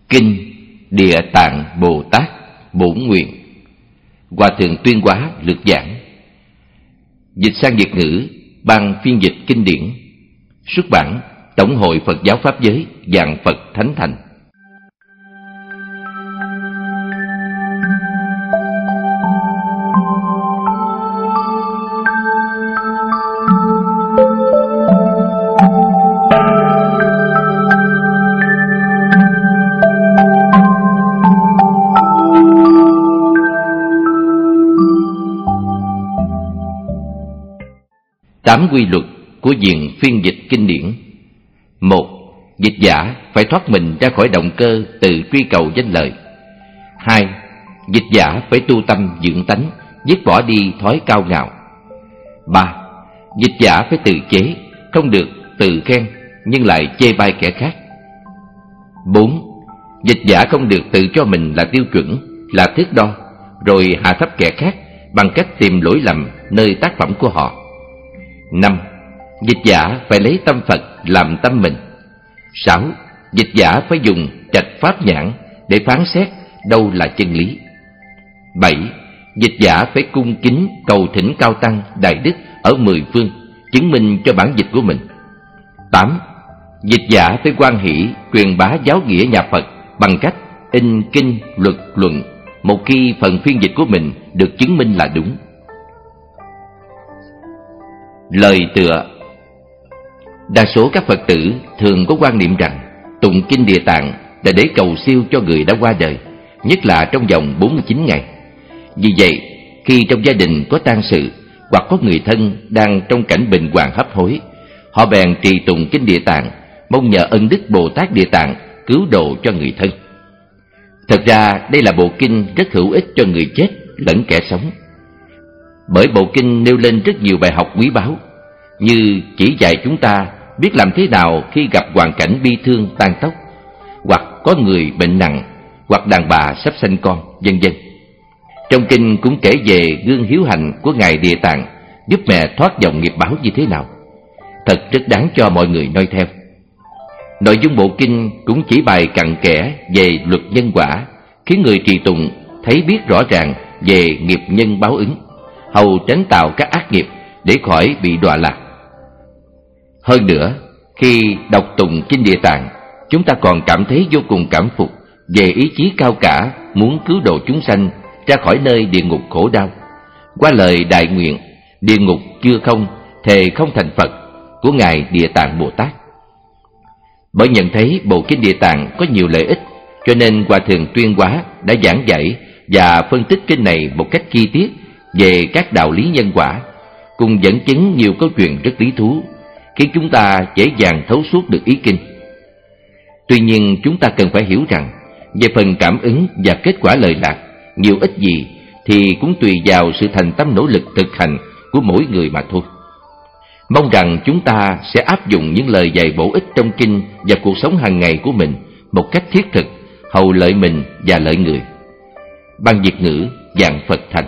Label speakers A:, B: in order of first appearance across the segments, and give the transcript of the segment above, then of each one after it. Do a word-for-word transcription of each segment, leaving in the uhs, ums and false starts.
A: Kinh Địa Tạng Bồ Tát Bổn Nguyện. Hòa thượng Tuyên Hóa lược giảng. Dịch sang Việt ngữ, Ban phiên dịch kinh điển. Xuất bản Tổng hội Phật giáo Pháp giới, Vạn Phật Thánh Thành. Tám quy luật của viện phiên dịch kinh điển. Một. Dịch giả phải thoát mình ra khỏi động cơ từ truy cầu danh lợi. Hai. Dịch giả phải tu tâm dưỡng tánh, dứt bỏ đi thói cao ngạo. Ba. Dịch giả phải tự chế, không được tự khen nhưng lại chê bai kẻ khác. Bốn. Dịch giả không được tự cho mình là tiêu chuẩn, là thước đo, rồi hạ thấp kẻ khác bằng cách tìm lỗi lầm nơi tác phẩm của họ. Năm. Dịch giả phải lấy tâm Phật làm tâm mình. Sáu. Dịch giả phải dùng trạch pháp nhãn để phán xét đâu là chân lý. Bảy. Dịch giả phải cung kính cầu thỉnh cao tăng đại đức ở mười phương chứng minh cho bản dịch của mình. Tám. Dịch giả phải hoan hỷ truyền bá giáo nghĩa nhà Phật bằng cách in kinh luật luận một khi phần phiên dịch của mình được chứng minh là đúng. Lời tựa. Đa số các Phật tử thường có quan niệm rằng tụng kinh Địa Tạng là để cầu siêu cho người đã qua đời, nhất là trong vòng bốn mươi chín ngày. Vì vậy, khi trong gia đình có tang sự hoặc có người thân đang trong cảnh bệnh hoạn hấp hối, họ bèn trì tụng kinh Địa Tạng, mong nhờ ân đức Bồ Tát Địa Tạng cứu độ cho người thân. Thật ra đây là bộ kinh rất hữu ích cho người chết lẫn kẻ sống, bởi bộ kinh nêu lên rất nhiều bài học quý báu, như chỉ dạy chúng ta biết làm thế nào khi gặp hoàn cảnh bi thương tan tóc, hoặc có người bệnh nặng, hoặc đàn bà sắp sanh con, vân vân. Trong kinh cũng kể về gương hiếu hạnh của Ngài Địa Tạng giúp mẹ thoát dòng nghiệp báo như thế nào. Thật rất đáng cho mọi người noi theo. Nội dung bộ kinh cũng chỉ bày cặn kẽ về luật nhân quả, khiến người trì tụng thấy biết rõ ràng về nghiệp nhân báo ứng, hầu tránh tạo các ác nghiệp để khỏi bị đọa lạc. Hơn nữa, khi đọc tụng kinh Địa Tạng, chúng ta còn cảm thấy vô cùng cảm phục về ý chí cao cả muốn cứu độ chúng sanh ra khỏi nơi địa ngục khổ đau, qua lời đại nguyện địa ngục chưa không, thề không thành Phật của Ngài Địa Tạng Bồ Tát. Bởi nhận thấy bộ kinh Địa Tạng có nhiều lợi ích, cho nên Hòa thượng Tuyên Hóa đã giảng dạy và phân tích kinh này một cách chi tiết về các đạo lý nhân quả, cùng dẫn chứng nhiều câu chuyện rất lý thú, khiến chúng ta dễ dàng thấu suốt được ý kinh. Tuy nhiên, chúng ta cần phải hiểu rằng, về phần cảm ứng và kết quả lợi lạc, nhiều ít gì thì cũng tùy vào sự thành tâm nỗ lực thực hành của mỗi người mà thôi. Mong rằng chúng ta sẽ áp dụng những lời dạy bổ ích trong kinh vào cuộc sống hàng ngày của mình một cách thiết thực, hầu lợi mình và lợi người. Ban Việt ngữ, Vạn Phật Thành.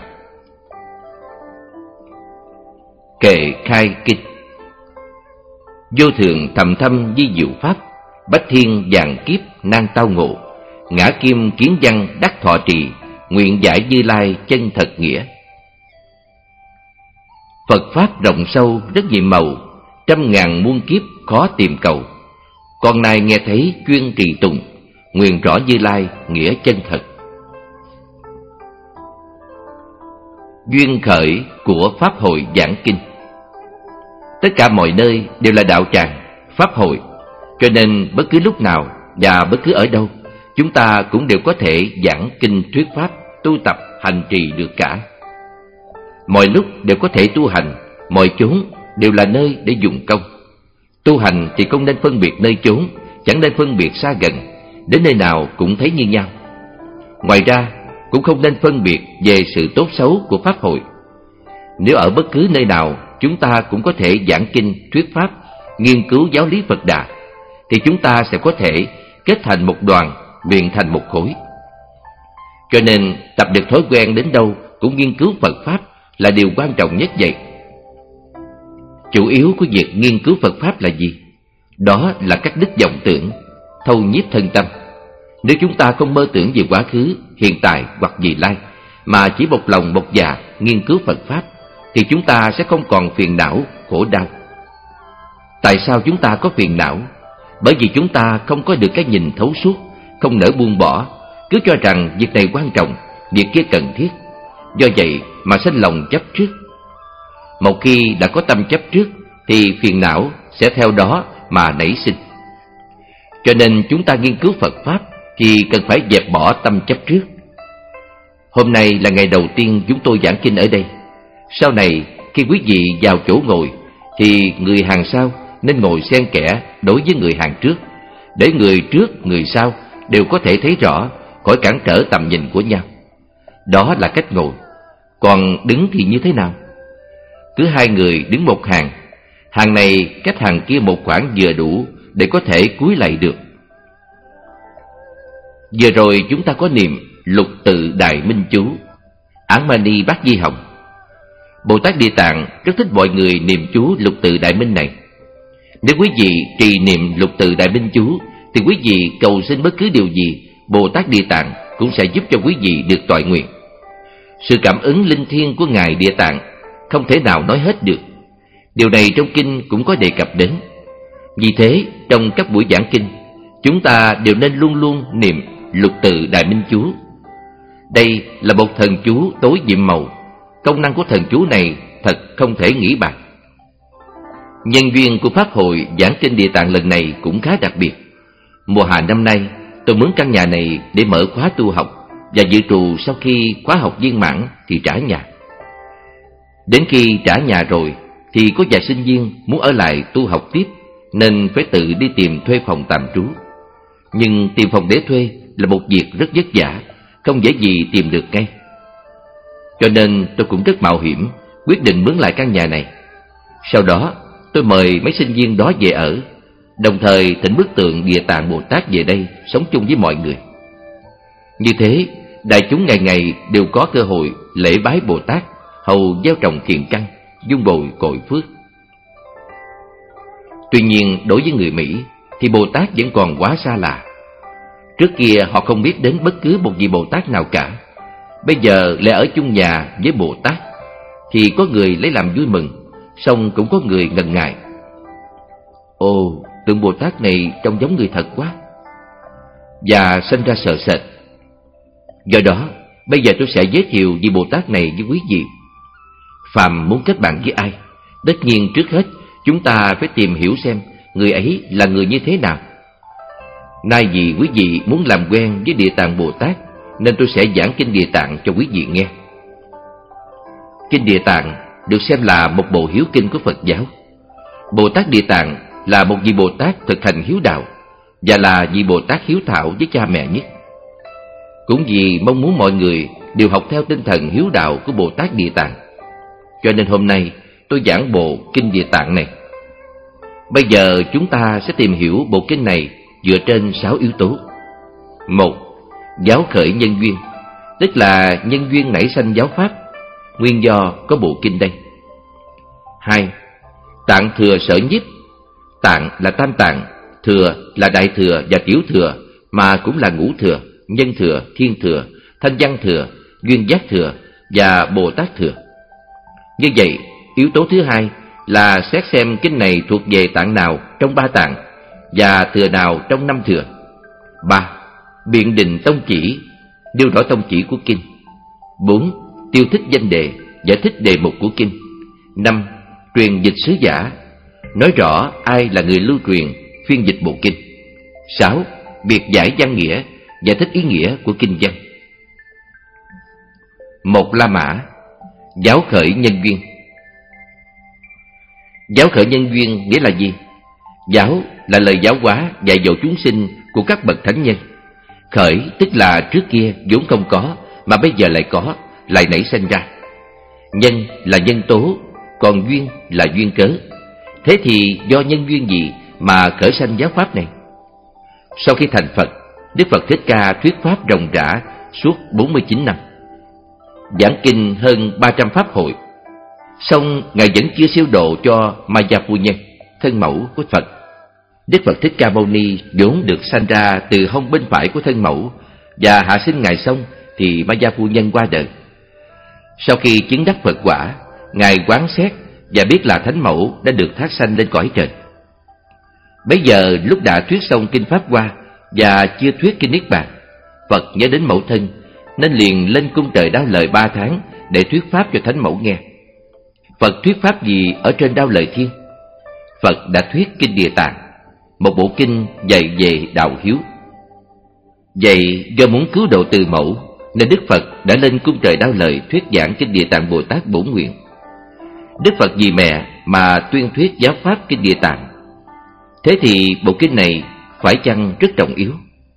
A: Kệ khai kinh. Vô thường thầm thâm di diệu pháp, bách thiên vạn kiếp nan tao ngộ, ngã kim kiến văn đắc thọ trì, nguyện giải Như Lai chân thật nghĩa. Phật pháp rộng sâu rất nhiệm màu, trăm ngàn muôn kiếp khó tìm cầu. Con nay nghe thấy chuyên trì tụng, nguyện rõ Như Lai nghĩa chân thật. Duyên khởi của Pháp hội giảng kinh. Tất cả mọi nơi đều là đạo tràng, pháp hội, cho nên bất cứ lúc nào và bất cứ ở đâu, chúng ta cũng đều có thể giảng kinh thuyết pháp, tu tập, hành trì được cả. Mọi lúc đều có thể tu hành, mọi chốn đều là nơi để dùng công. Tu hành thì không nên phân biệt nơi chốn, chẳng nên phân biệt xa gần, đến nơi nào cũng thấy như nhau. Ngoài ra, cũng không nên phân biệt về sự tốt xấu của pháp hội. Nếu ở bất cứ nơi nào chúng ta cũng có thể giảng kinh, thuyết pháp, nghiên cứu giáo lý Phật Đà, thì chúng ta sẽ có thể kết thành một đoàn, luyện thành một khối. Cho nên tập được thói quen đến đâu cũng nghiên cứu Phật Pháp là điều quan trọng nhất vậy. Chủ yếu của việc nghiên cứu Phật Pháp là gì? Đó là các đức vọng tưởng, thâu nhiếp thân tâm. Nếu chúng ta không mơ tưởng về quá khứ, hiện tại hoặc vị lai, mà chỉ một lòng một dạ nghiên cứu Phật Pháp, thì chúng ta sẽ không còn phiền não, khổ đau. Tại sao chúng ta có phiền não? Bởi vì chúng ta không có được cái nhìn thấu suốt, không nỡ buông bỏ, cứ cho rằng việc này quan trọng, việc kia cần thiết. Do vậy mà sanh lòng chấp trước. Một khi đã có tâm chấp trước, thì phiền não sẽ theo đó mà nảy sinh. Cho nên chúng ta nghiên cứu Phật Pháp thì cần phải dẹp bỏ tâm chấp trước. Hôm nay là ngày đầu tiên chúng tôi giảng kinh ở đây. Sau này khi quý vị vào chỗ ngồi, thì người hàng sau nên ngồi xen kẽ đối với người hàng trước, để người trước, người sau đều có thể thấy rõ, khỏi cản trở tầm nhìn của nhau. Đó là cách ngồi. Còn đứng thì như thế nào? Cứ hai người đứng một hàng, hàng này cách hàng kia một khoảng vừa đủ để có thể cúi lạy được. Vừa rồi chúng ta có niệm Lục Tự Đại Minh Chú, Án Mani Bát Di Hồng. Bồ Tát Địa Tạng rất thích mọi người niệm chú Lục Tự Đại Minh này. Nếu quý vị trì niệm Lục Tự Đại Minh Chú, thì quý vị cầu xin bất cứ điều gì, Bồ Tát Địa Tạng cũng sẽ giúp cho quý vị được toại nguyện. Sự cảm ứng linh thiêng của Ngài Địa Tạng không thể nào nói hết được. Điều này trong kinh cũng có đề cập đến. Vì thế, trong các buổi giảng kinh, chúng ta đều nên luôn luôn niệm Lục Tự Đại Minh Chú. Đây là một thần chú tối nhiệm màu. Công năng của thần chú này thật không thể nghĩ bàn. Nhân duyên của Pháp hội giảng kinh Địa Tạng lần này cũng khá đặc biệt. Mùa hạ năm nay, tôi mướn căn nhà này để mở khóa tu học, và dự trù sau khi khóa học viên mãn thì trả nhà. Đến khi trả nhà rồi, thì có vài sinh viên muốn ở lại tu học tiếp, nên phải tự đi tìm thuê phòng tạm trú. Nhưng tìm phòng để thuê là một việc rất vất vả, không dễ gì tìm được ngay. Cho nên tôi cũng rất mạo hiểm, quyết định mướn lại căn nhà này. Sau đó tôi mời mấy sinh viên đó về ở, đồng thời thỉnh bức tượng Địa Tạng Bồ Tát về đây sống chung với mọi người. Như thế, đại chúng ngày ngày đều có cơ hội lễ bái Bồ Tát, hầu gieo trồng thiện căn, dung bồi cội phước. Tuy nhiên đối với người Mỹ thì Bồ Tát vẫn còn quá xa lạ. Trước kia họ không biết đến bất cứ một vị Bồ Tát nào cả. Bây giờ lại ở chung nhà với Bồ Tát, thì có người lấy làm vui mừng, song cũng có người ngần ngại. Ồ, tượng Bồ Tát này trông giống người thật quá, và sinh ra sợ sệt. Do đó, bây giờ tôi sẽ giới thiệu vị Bồ Tát này với quý vị. Phàm muốn kết bạn với ai, tất nhiên trước hết chúng ta phải tìm hiểu xem người ấy là người như thế nào. Nay vì quý vị muốn làm quen với Địa Tạng Bồ Tát, nên tôi sẽ giảng kinh Địa Tạng cho quý vị nghe. Kinh Địa Tạng được xem là một bộ hiếu kinh của Phật giáo. Bồ Tát Địa Tạng là một vị Bồ Tát thực hành hiếu đạo, và là vị Bồ Tát hiếu thảo với cha mẹ nhất. Cũng vì mong muốn mọi người đều học theo tinh thần hiếu đạo của Bồ Tát Địa Tạng, cho nên hôm nay tôi giảng bộ kinh Địa Tạng này. Bây giờ chúng ta sẽ tìm hiểu bộ kinh này dựa trên sáu yếu tố. Một, giáo khởi nhân duyên, tức là nhân duyên nảy sanh giáo pháp, nguyên do có bộ kinh đây. Hai, tạng thừa sở nhiếp. Tạng là tam tạng, thừa là đại thừa và tiểu thừa, mà cũng là ngũ thừa, nhân thừa, thiên thừa, thanh văn thừa, duyên giác thừa và Bồ Tát thừa. Như vậy, yếu tố thứ hai là xét xem kinh này thuộc về tạng nào trong ba tạng và thừa nào trong năm thừa. Ba, biện định tông chỉ, nêu rõ tông chỉ của kinh. Bốn, tiêu thích danh đề, giải thích đề mục của kinh. Năm, truyền dịch sứ giả, nói rõ ai là người lưu truyền, phiên dịch bộ kinh. Sáu, biệt giải văn nghĩa, giải thích ý nghĩa của kinh văn. Một La Mã, giáo khởi nhân duyên. Giáo khởi nhân duyên nghĩa là gì? Giáo là lời giáo hóa dạy dỗ chúng sinh của các bậc thánh nhân. Khởi tức là trước kia vốn không có, mà bây giờ lại có, lại nảy sinh ra. Nhân là nhân tố, còn duyên là duyên cớ. Thế thì do nhân duyên gì mà khởi sanh giáo pháp này? Sau khi thành Phật, Đức Phật Thích Ca thuyết pháp ròng rã suốt bốn mươi chín năm, giảng kinh hơn ba trăm pháp hội. Song Ngài vẫn chưa siêu độ cho Maya Phu Nhân, thân mẫu của Phật. Đức Phật Thích Ca Mâu Ni vốn được sanh ra từ hông bên phải của thân mẫu, và hạ sinh Ngài xong thì Ma Gia Phu Nhân qua đời. Sau khi chứng đắc Phật quả, Ngài quán xét và biết là Thánh Mẫu đã được thác sanh lên cõi trời. Bấy giờ lúc đã thuyết xong kinh Pháp Hoa và chưa thuyết kinh Niết Bàn, Phật nhớ đến mẫu thân nên liền lên cung trời Đao Lợi ba tháng để thuyết pháp cho Thánh Mẫu nghe. Phật thuyết pháp gì ở trên Đao Lợi Thiên? Phật đã thuyết kinh Địa Tạng, một bộ kinh dạy về đạo hiếu. Vậy do muốn cứu độ từ mẫu nên Đức Phật đã lên cung trời Đao Lợi thuyết giảng kinh Địa Tạng Bồ Tát Bổn Nguyện. Đức Phật vì mẹ mà tuyên thuyết giáo pháp kinh Địa Tạng. Thế thì bộ kinh này phải chăng rất trọng yếu?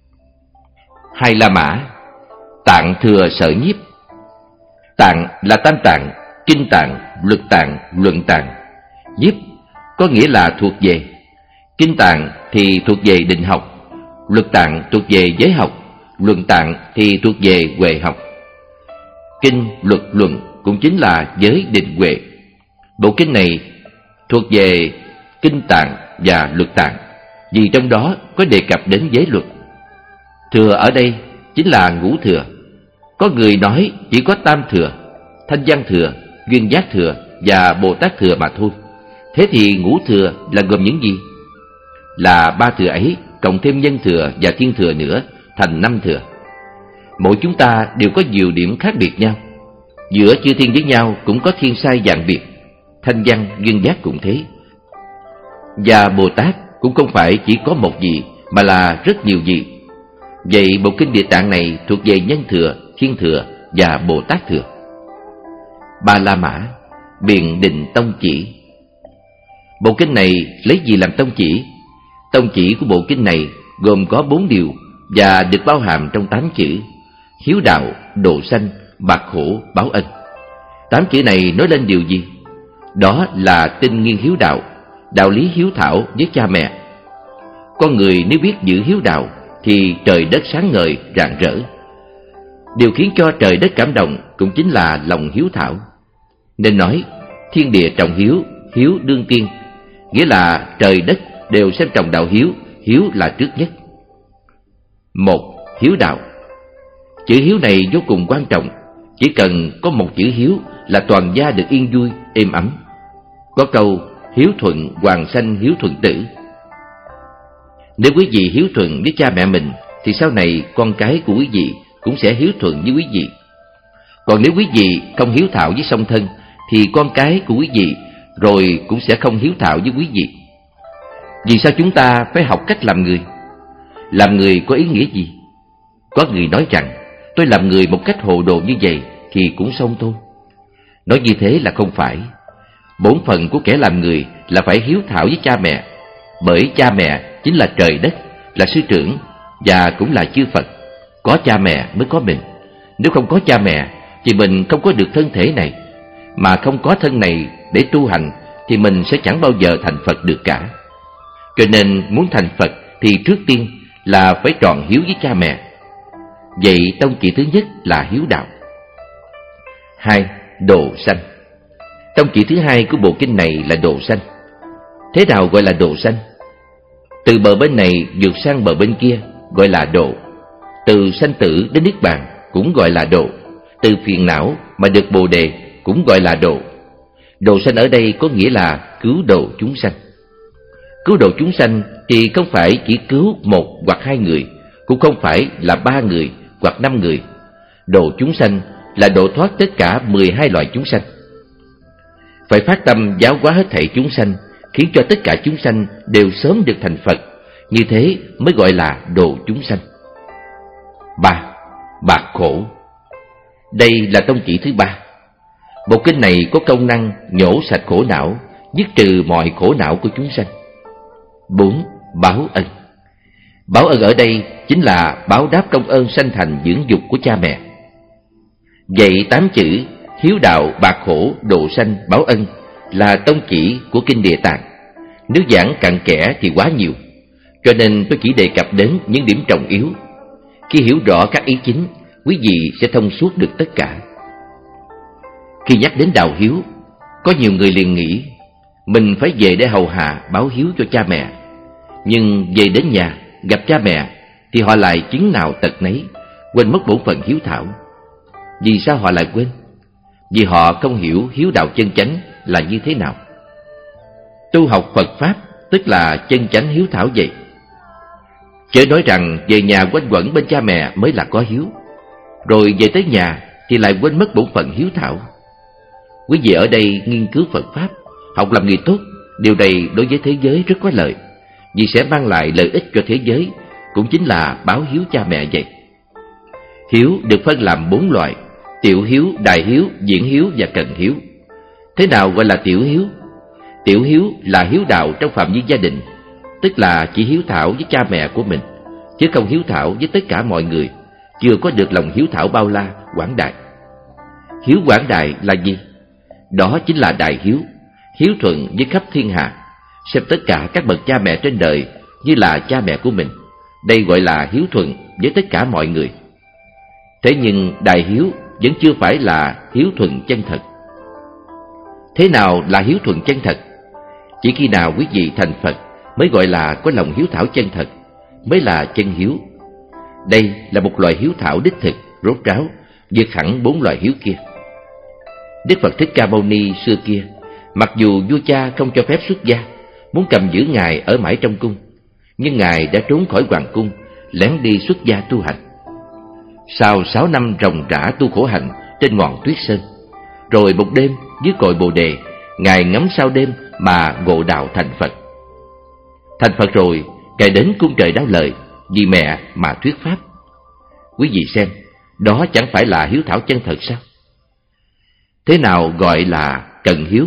A: Hai La Mã, Tạng Thừa Sở Nhiếp. Tạng là tam tạng, kinh tạng, luật tạng, luận tạng. Nhiếp có nghĩa là thuộc về. Kinh tạng thì thuộc về định học, luật tạng thuộc về giới học, luận tạng thì thuộc về huệ học. Kinh, luật, luận cũng chính là giới định huệ. Bộ kinh này thuộc về kinh tạng và luật tạng, vì trong đó có đề cập đến giới luật. Thừa ở đây chính là ngũ thừa. Có người nói chỉ có tam thừa, thanh văn thừa, duyên giác thừa và Bồ Tát thừa mà thôi. Thế thì ngũ thừa là gồm những gì? Là ba thừa ấy cộng thêm nhân thừa và thiên thừa nữa thành năm thừa. Mỗi chúng ta đều có nhiều điểm khác biệt nhau. Giữa chư thiên với nhau cũng có thiên sai dạng biệt. Thanh văn, duyên giác cũng thế. Và Bồ Tát cũng không phải chỉ có một vị, mà là rất nhiều vị. Vậy bộ kinh Địa Tạng này thuộc về nhân thừa, thiên thừa và Bồ Tát thừa. Ba La Mã, biện định tông chỉ. Bộ kinh này lấy gì làm tông chỉ? Tông chỉ của bộ kinh này gồm có bốn điều và được bao hàm trong tám chữ: hiếu đạo, độ sanh, bạc khổ, báo ân. Tám chữ này nói lên điều gì? Đó là tinh nghiên hiếu đạo, đạo lý hiếu thảo với cha mẹ. Con người nếu biết giữ hiếu đạo thì trời đất sáng ngời, rạng rỡ. Điều khiến cho trời đất cảm động cũng chính là lòng hiếu thảo. Nên nói thiên địa trọng hiếu, hiếu đương tiên, nghĩa là trời đất đều xem trọng đạo hiếu, hiếu là trước nhất. Một, hiếu đạo. Chữ hiếu này vô cùng quan trọng. Chỉ cần có một chữ hiếu là toàn gia được yên vui, êm ấm. Có câu hiếu thuận hoàng sanh hiếu thuận tử. Nếu quý vị hiếu thuận với cha mẹ mình thì sau này con cái của quý vị cũng sẽ hiếu thuận với quý vị. Còn nếu quý vị không hiếu thảo với song thân thì con cái của quý vị rồi cũng sẽ không hiếu thảo với quý vị. Vì sao chúng ta phải học cách làm người? Làm người có ý nghĩa gì? Có người nói rằng tôi làm người một cách hồ đồ như vậy thì cũng xong thôi. Nói như thế là không phải. Bổn phận của kẻ làm người là phải hiếu thảo với cha mẹ, bởi cha mẹ chính là trời đất, là sư trưởng và cũng là chư Phật. Có cha mẹ mới có mình. Nếu không có cha mẹ thì mình không có được thân thể này, mà không có thân này để tu hành thì mình sẽ chẳng bao giờ thành Phật được cả. Cho nên muốn thành Phật thì trước tiên là phải tròn hiếu với cha mẹ. Vậy tông chỉ thứ nhất là hiếu đạo. Hai, độ sanh. Tông chỉ thứ hai của bộ kinh này là độ sanh. Thế nào gọi là độ sanh? Từ bờ bên này vượt sang bờ bên kia gọi là độ. Từ sanh tử đến niết bàn cũng gọi là độ. Từ phiền não mà được bồ đề cũng gọi là độ. Độ sanh ở đây có nghĩa là cứu độ chúng sanh. Cứu độ chúng sanh thì không phải chỉ cứu một hoặc hai người, cũng không phải là ba người hoặc năm người. Độ chúng sanh là độ thoát tất cả mười hai loại chúng sanh. Phải phát tâm giáo hóa hết thảy chúng sanh, khiến cho tất cả chúng sanh đều sớm được thành Phật. Như thế mới gọi là độ chúng sanh. Ba, bạc khổ. Đây là tông chỉ thứ ba. Bộ kinh này có công năng nhổ sạch khổ não, dứt trừ mọi khổ não của chúng sanh. Bốn, báo ân. Báo ân ở đây chính là báo đáp công ơn sanh thành dưỡng dục của cha mẹ. Vậy tám chữ hiếu đạo, bạc khổ, độ sanh, báo ân là tông chỉ của kinh Địa Tạng. Nếu giảng cặn kẽ thì quá nhiều, cho nên tôi chỉ đề cập đến những điểm trọng yếu. Khi hiểu rõ các ý chính, quý vị sẽ thông suốt được tất cả. Khi nhắc đến đạo hiếu, có nhiều người liền nghĩ mình phải về để hầu hạ báo hiếu cho cha mẹ. Nhưng về đến nhà gặp cha mẹ thì họ lại chứng nào tật nấy, quên mất bổn phận hiếu thảo. Vì sao họ lại quên? Vì họ không hiểu hiếu đạo chân chánh là như thế nào. Tu học Phật Pháp tức là chân chánh hiếu thảo vậy. Chớ nói rằng về nhà quanh quẩn bên cha mẹ mới là có hiếu, rồi về tới nhà thì lại quên mất bổn phận hiếu thảo. Quý vị ở đây nghiên cứu Phật Pháp, học làm người tốt, điều này đối với thế giới rất có lợi, vì sẽ mang lại lợi ích cho thế giới, cũng chính là báo hiếu cha mẹ vậy. Hiếu được phân làm bốn loại: tiểu hiếu, đại hiếu, diễn hiếu và cận hiếu. Thế nào gọi là tiểu hiếu? Tiểu hiếu là hiếu đạo trong phạm vi gia đình, tức là chỉ hiếu thảo với cha mẹ của mình, chứ không hiếu thảo với tất cả mọi người, chưa có được lòng hiếu thảo bao la, quảng đại. Hiếu quảng đại là gì? Đó chính là đại hiếu, hiếu thuận với khắp thiên hạ, xem tất cả các bậc cha mẹ trên đời như là cha mẹ của mình. Đây gọi là hiếu thuận với tất cả mọi người. Thế nhưng đại hiếu vẫn chưa phải là hiếu thuận chân thật. Thế nào là hiếu thuận chân thật? Chỉ khi nào quý vị thành Phật mới gọi là có lòng hiếu thảo chân thật, mới là chân hiếu. Đây là một loại hiếu thảo đích thực, rốt ráo, vượt hẳn bốn loại hiếu kia. Đức Phật Thích Ca Mâu Ni xưa kia, mặc dù vua cha không cho phép xuất gia, muốn cầm giữ Ngài ở mãi trong cung, nhưng Ngài đã trốn khỏi hoàng cung, lén đi xuất gia tu hành. Sau sáu năm ròng rã tu khổ hạnh trên ngọn tuyết sơn, rồi một đêm dưới cội bồ đề, Ngài ngắm sao đêm mà ngộ đạo thành Phật. Thành Phật rồi, Ngài đến cung trời đáo lời, vì mẹ mà thuyết pháp. Quý vị xem, đó chẳng phải là hiếu thảo chân thật sao? Thế nào gọi là cận hiếu?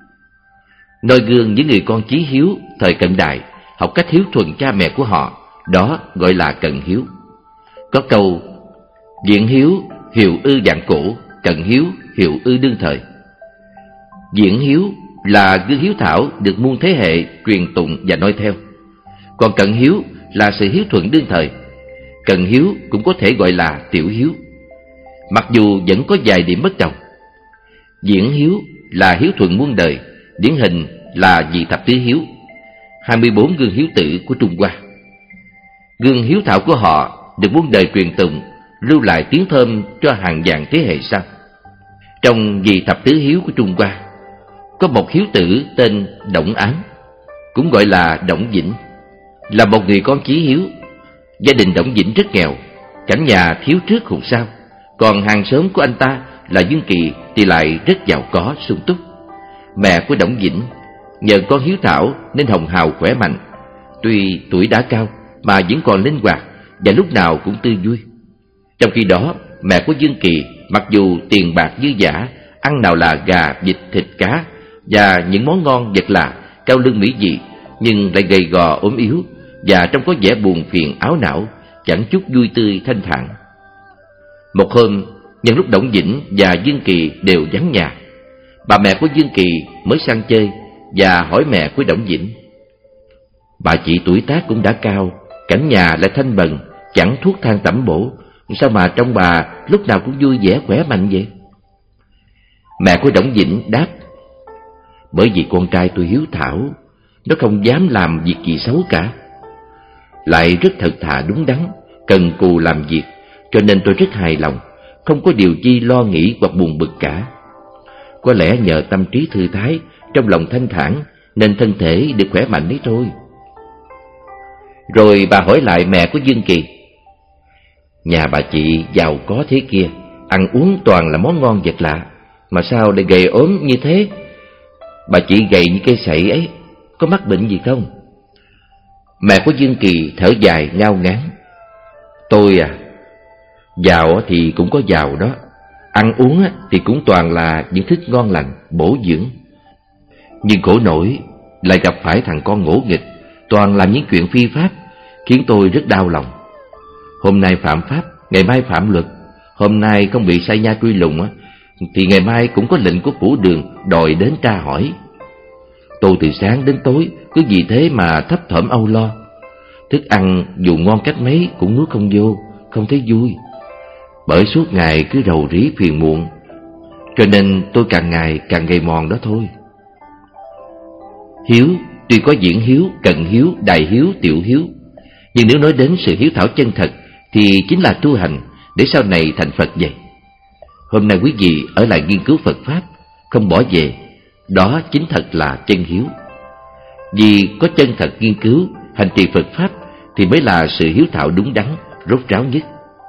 A: Noi gương những người con chí hiếu thời cận đại, học cách hiếu thuận cha mẹ của họ, đó gọi là cận hiếu. Có câu diễn hiếu hiệu ư dạng cổ, cận hiếu hiệu ư đương thời. Diễn hiếu là gương hiếu thảo được muôn thế hệ truyền tụng và noi theo, còn cận hiếu là sự hiếu thuận đương thời. Cận hiếu cũng có thể gọi là tiểu hiếu, mặc dù vẫn có vài điểm bất đồng. Diễn hiếu là hiếu thuận muôn đời, điển hình là vị thập tứ hiếu, hai mươi bốn gương hiếu tử của Trung Hoa. Gương hiếu thảo của họ được muôn đời truyền tụng, lưu lại tiếng thơm cho hàng vạn thế hệ sau. Trong vị thập tứ hiếu của Trung Hoa, có một hiếu tử tên Đổng Án, cũng gọi là Đổng Vĩnh, là một người con chí hiếu. Gia đình Đổng Vĩnh rất nghèo, cảnh nhà thiếu trước hụt sau, còn hàng xóm của anh ta là Dương Kỳ thì lại rất giàu có sung túc. Mẹ của Đổng Vĩnh nhờ con hiếu thảo nên hồng hào khỏe mạnh, tuy tuổi đã cao mà vẫn còn linh hoạt và lúc nào cũng tươi vui. Trong khi đó, mẹ của Dương Kỳ mặc dù tiền bạc dư dả, ăn nào là gà, vịt, thịt, cá và những món ngon vật lạ, cao lương mỹ vị, nhưng lại gầy gò ốm yếu và trông có vẻ buồn phiền áo não, chẳng chút vui tươi thanh thản. Một hôm, nhân lúc Đổng Vĩnh và Dương Kỳ đều vắng nhà, bà mẹ của Dương Kỳ mới sang chơi và hỏi mẹ của Đổng Vĩnh: "Bà chị tuổi tác cũng đã cao, cảnh nhà lại thanh bần, chẳng thuốc thang tẩm bổ, sao mà trông bà lúc nào cũng vui vẻ khỏe mạnh vậy?" Mẹ của Đổng Vĩnh đáp: "Bởi vì con trai tôi hiếu thảo, nó không dám làm việc gì xấu cả, lại rất thật thà đúng đắn, cần cù làm việc, cho nên tôi rất hài lòng, không có điều chi lo nghĩ hoặc buồn bực cả. Có lẽ nhờ tâm trí thư thái, trong lòng thanh thản, nên thân thể được khỏe mạnh đấy thôi." Rồi bà hỏi lại mẹ của Dương Kỳ: "Nhà bà chị giàu có thế kia, ăn uống toàn là món ngon vật lạ, mà sao lại gầy ốm như thế? Bà chị gầy như cây sậy ấy, có mắc bệnh gì không?" Mẹ của Dương Kỳ thở dài ngao ngán: "Tôi à, giàu thì cũng có giàu đó, ăn uống thì cũng toàn là những thức ngon lành, bổ dưỡng. Nhưng khổ nổi lại gặp phải thằng con ngỗ nghịch, toàn làm những chuyện phi pháp, khiến tôi rất đau lòng. Hôm nay phạm pháp, ngày mai phạm luật, hôm nay không bị sai nha truy lùng thì ngày mai cũng có lệnh của phủ đường đòi đến tra hỏi. Tôi từ sáng đến tối cứ vì thế mà thấp thỏm âu lo. Thức ăn dù ngon cách mấy cũng nuốt không vô, không thấy vui. Bởi suốt ngày cứ rầu rĩ phiền muộn, cho nên tôi càng ngày càng gầy mòn đó thôi." Hiếu Tuy có diễn hiếu, cận hiếu, đại hiếu, tiểu hiếu, nhưng nếu nói đến sự hiếu thảo chân thật thì chính là tu hành để sau này thành Phật vậy. Hôm nay quý vị ở lại nghiên cứu Phật Pháp, không bỏ về, đó chính thật là chân hiếu. Vì có chân thật nghiên cứu, hành trì Phật Pháp thì mới là sự hiếu thảo đúng đắn, rốt ráo nhất.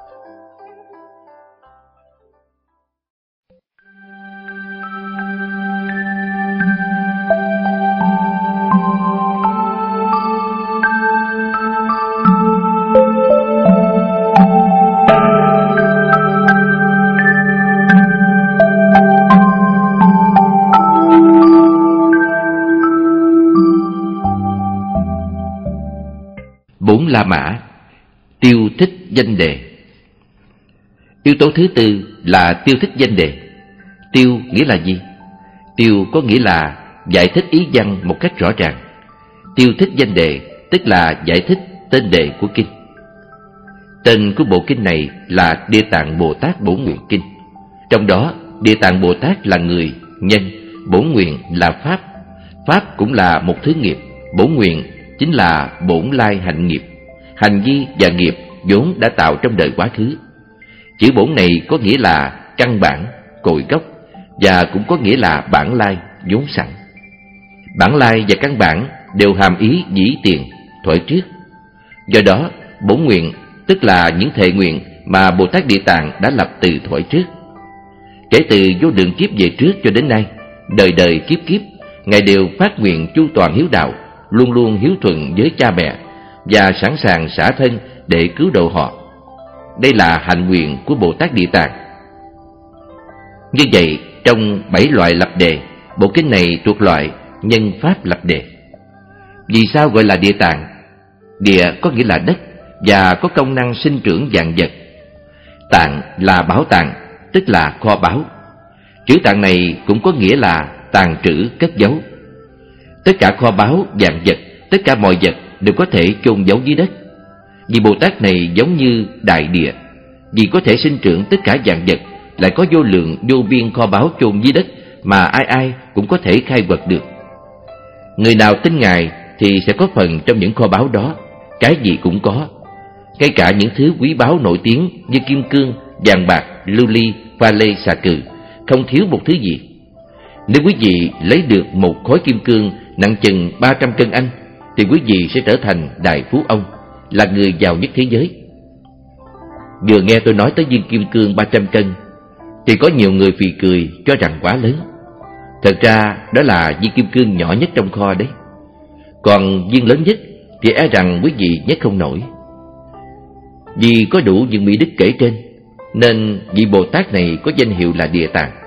A: Bốn La Mã, tiêu thích danh đề. Yếu tố thứ tư là tiêu thích danh đề. Tiêu nghĩa là gì? Tiêu có nghĩa là giải thích ý văn một cách rõ ràng. Tiêu thích danh đề tức là giải thích tên đề của kinh. Tên của bộ kinh này là Địa Tạng Bồ Tát Bổn Nguyện Kinh. Trong đó, Địa Tạng Bồ Tát là người, nhân, bổn nguyện là pháp. Pháp cũng là một thứ nghiệp, bổn nguyện chính là bổn lai hạnh nghiệp, hành vi và nghiệp vốn đã tạo trong đời quá khứ. Chữ bổn này có nghĩa là căn bản, cội gốc, và cũng có nghĩa là bản lai, vốn sẵn. Bản lai và căn bản đều hàm ý dĩ tiền, thuở trước. Do đó, bổn nguyện tức là những thệ nguyện mà Bồ Tát Địa Tạng đã lập từ thuở trước. Kể từ vô lượng kiếp về trước cho đến nay, đời đời kiếp kiếp, Ngài đều phát nguyện chu toàn hiếu đạo, luôn luôn hiếu thuận với cha mẹ và sẵn sàng xả thân để cứu độ họ. Đây là hạnh nguyện của Bồ Tát Địa Tạng. Như vậy, trong bảy loại lập đề, bộ kinh này thuộc loại nhân pháp lập đề. Vì sao gọi là Địa Tạng? Địa có nghĩa là đất và có công năng sinh trưởng vạn vật. Tạng là bảo tàng, tức là kho báu. Chữ tạng này cũng có nghĩa là tàng trữ, cất giấu. Tất cả kho báu, vạn vật, tất cả mọi vật đều có thể chôn giấu dưới đất. Vì Bồ Tát này giống như đại địa, vì có thể sinh trưởng tất cả vạn vật, lại có vô lượng vô biên kho báu chôn dưới đất mà ai ai cũng có thể khai quật được. Người nào tin Ngài thì sẽ có phần trong những kho báu đó, cái gì cũng có. Ngay cả những thứ quý báu nổi tiếng như kim cương, vàng bạc, lưu ly, pha lê, xà cừ, không thiếu một thứ gì. Nếu quý vị lấy được một khối kim cương nặng chừng ba trăm cân anh, thì quý vị sẽ trở thành đại phú ông, là người giàu nhất thế giới. Vừa nghe tôi nói tới viên kim cương ba trăm cân, thì có nhiều người phì cười cho rằng quá lớn. Thật ra đó là viên kim cương nhỏ nhất trong kho đấy. Còn viên lớn nhất thì e rằng quý vị nhấc không nổi. Vì có đủ những mỹ đức kể trên, nên vị Bồ Tát này có danh hiệu là Địa Tạng.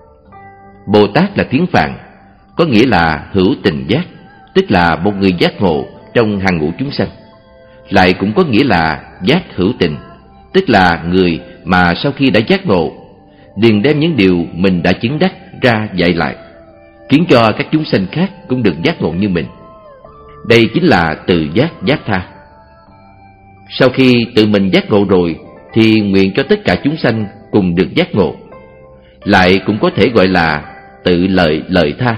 A: Bồ Tát là tiếng Phạn, có nghĩa là hữu tình giác, tức là một người giác ngộ trong hàng ngũ chúng sanh. Lại cũng có nghĩa là giác hữu tình, tức là người mà sau khi đã giác ngộ, liền đem những điều mình đã chứng đắc ra dạy lại, khiến cho các chúng sanh khác cũng được giác ngộ như mình. Đây chính là từ giác giác tha. Sau khi tự mình giác ngộ rồi, thì nguyện cho tất cả chúng sanh cùng được giác ngộ. Lại cũng có thể gọi là tự lợi lợi tha.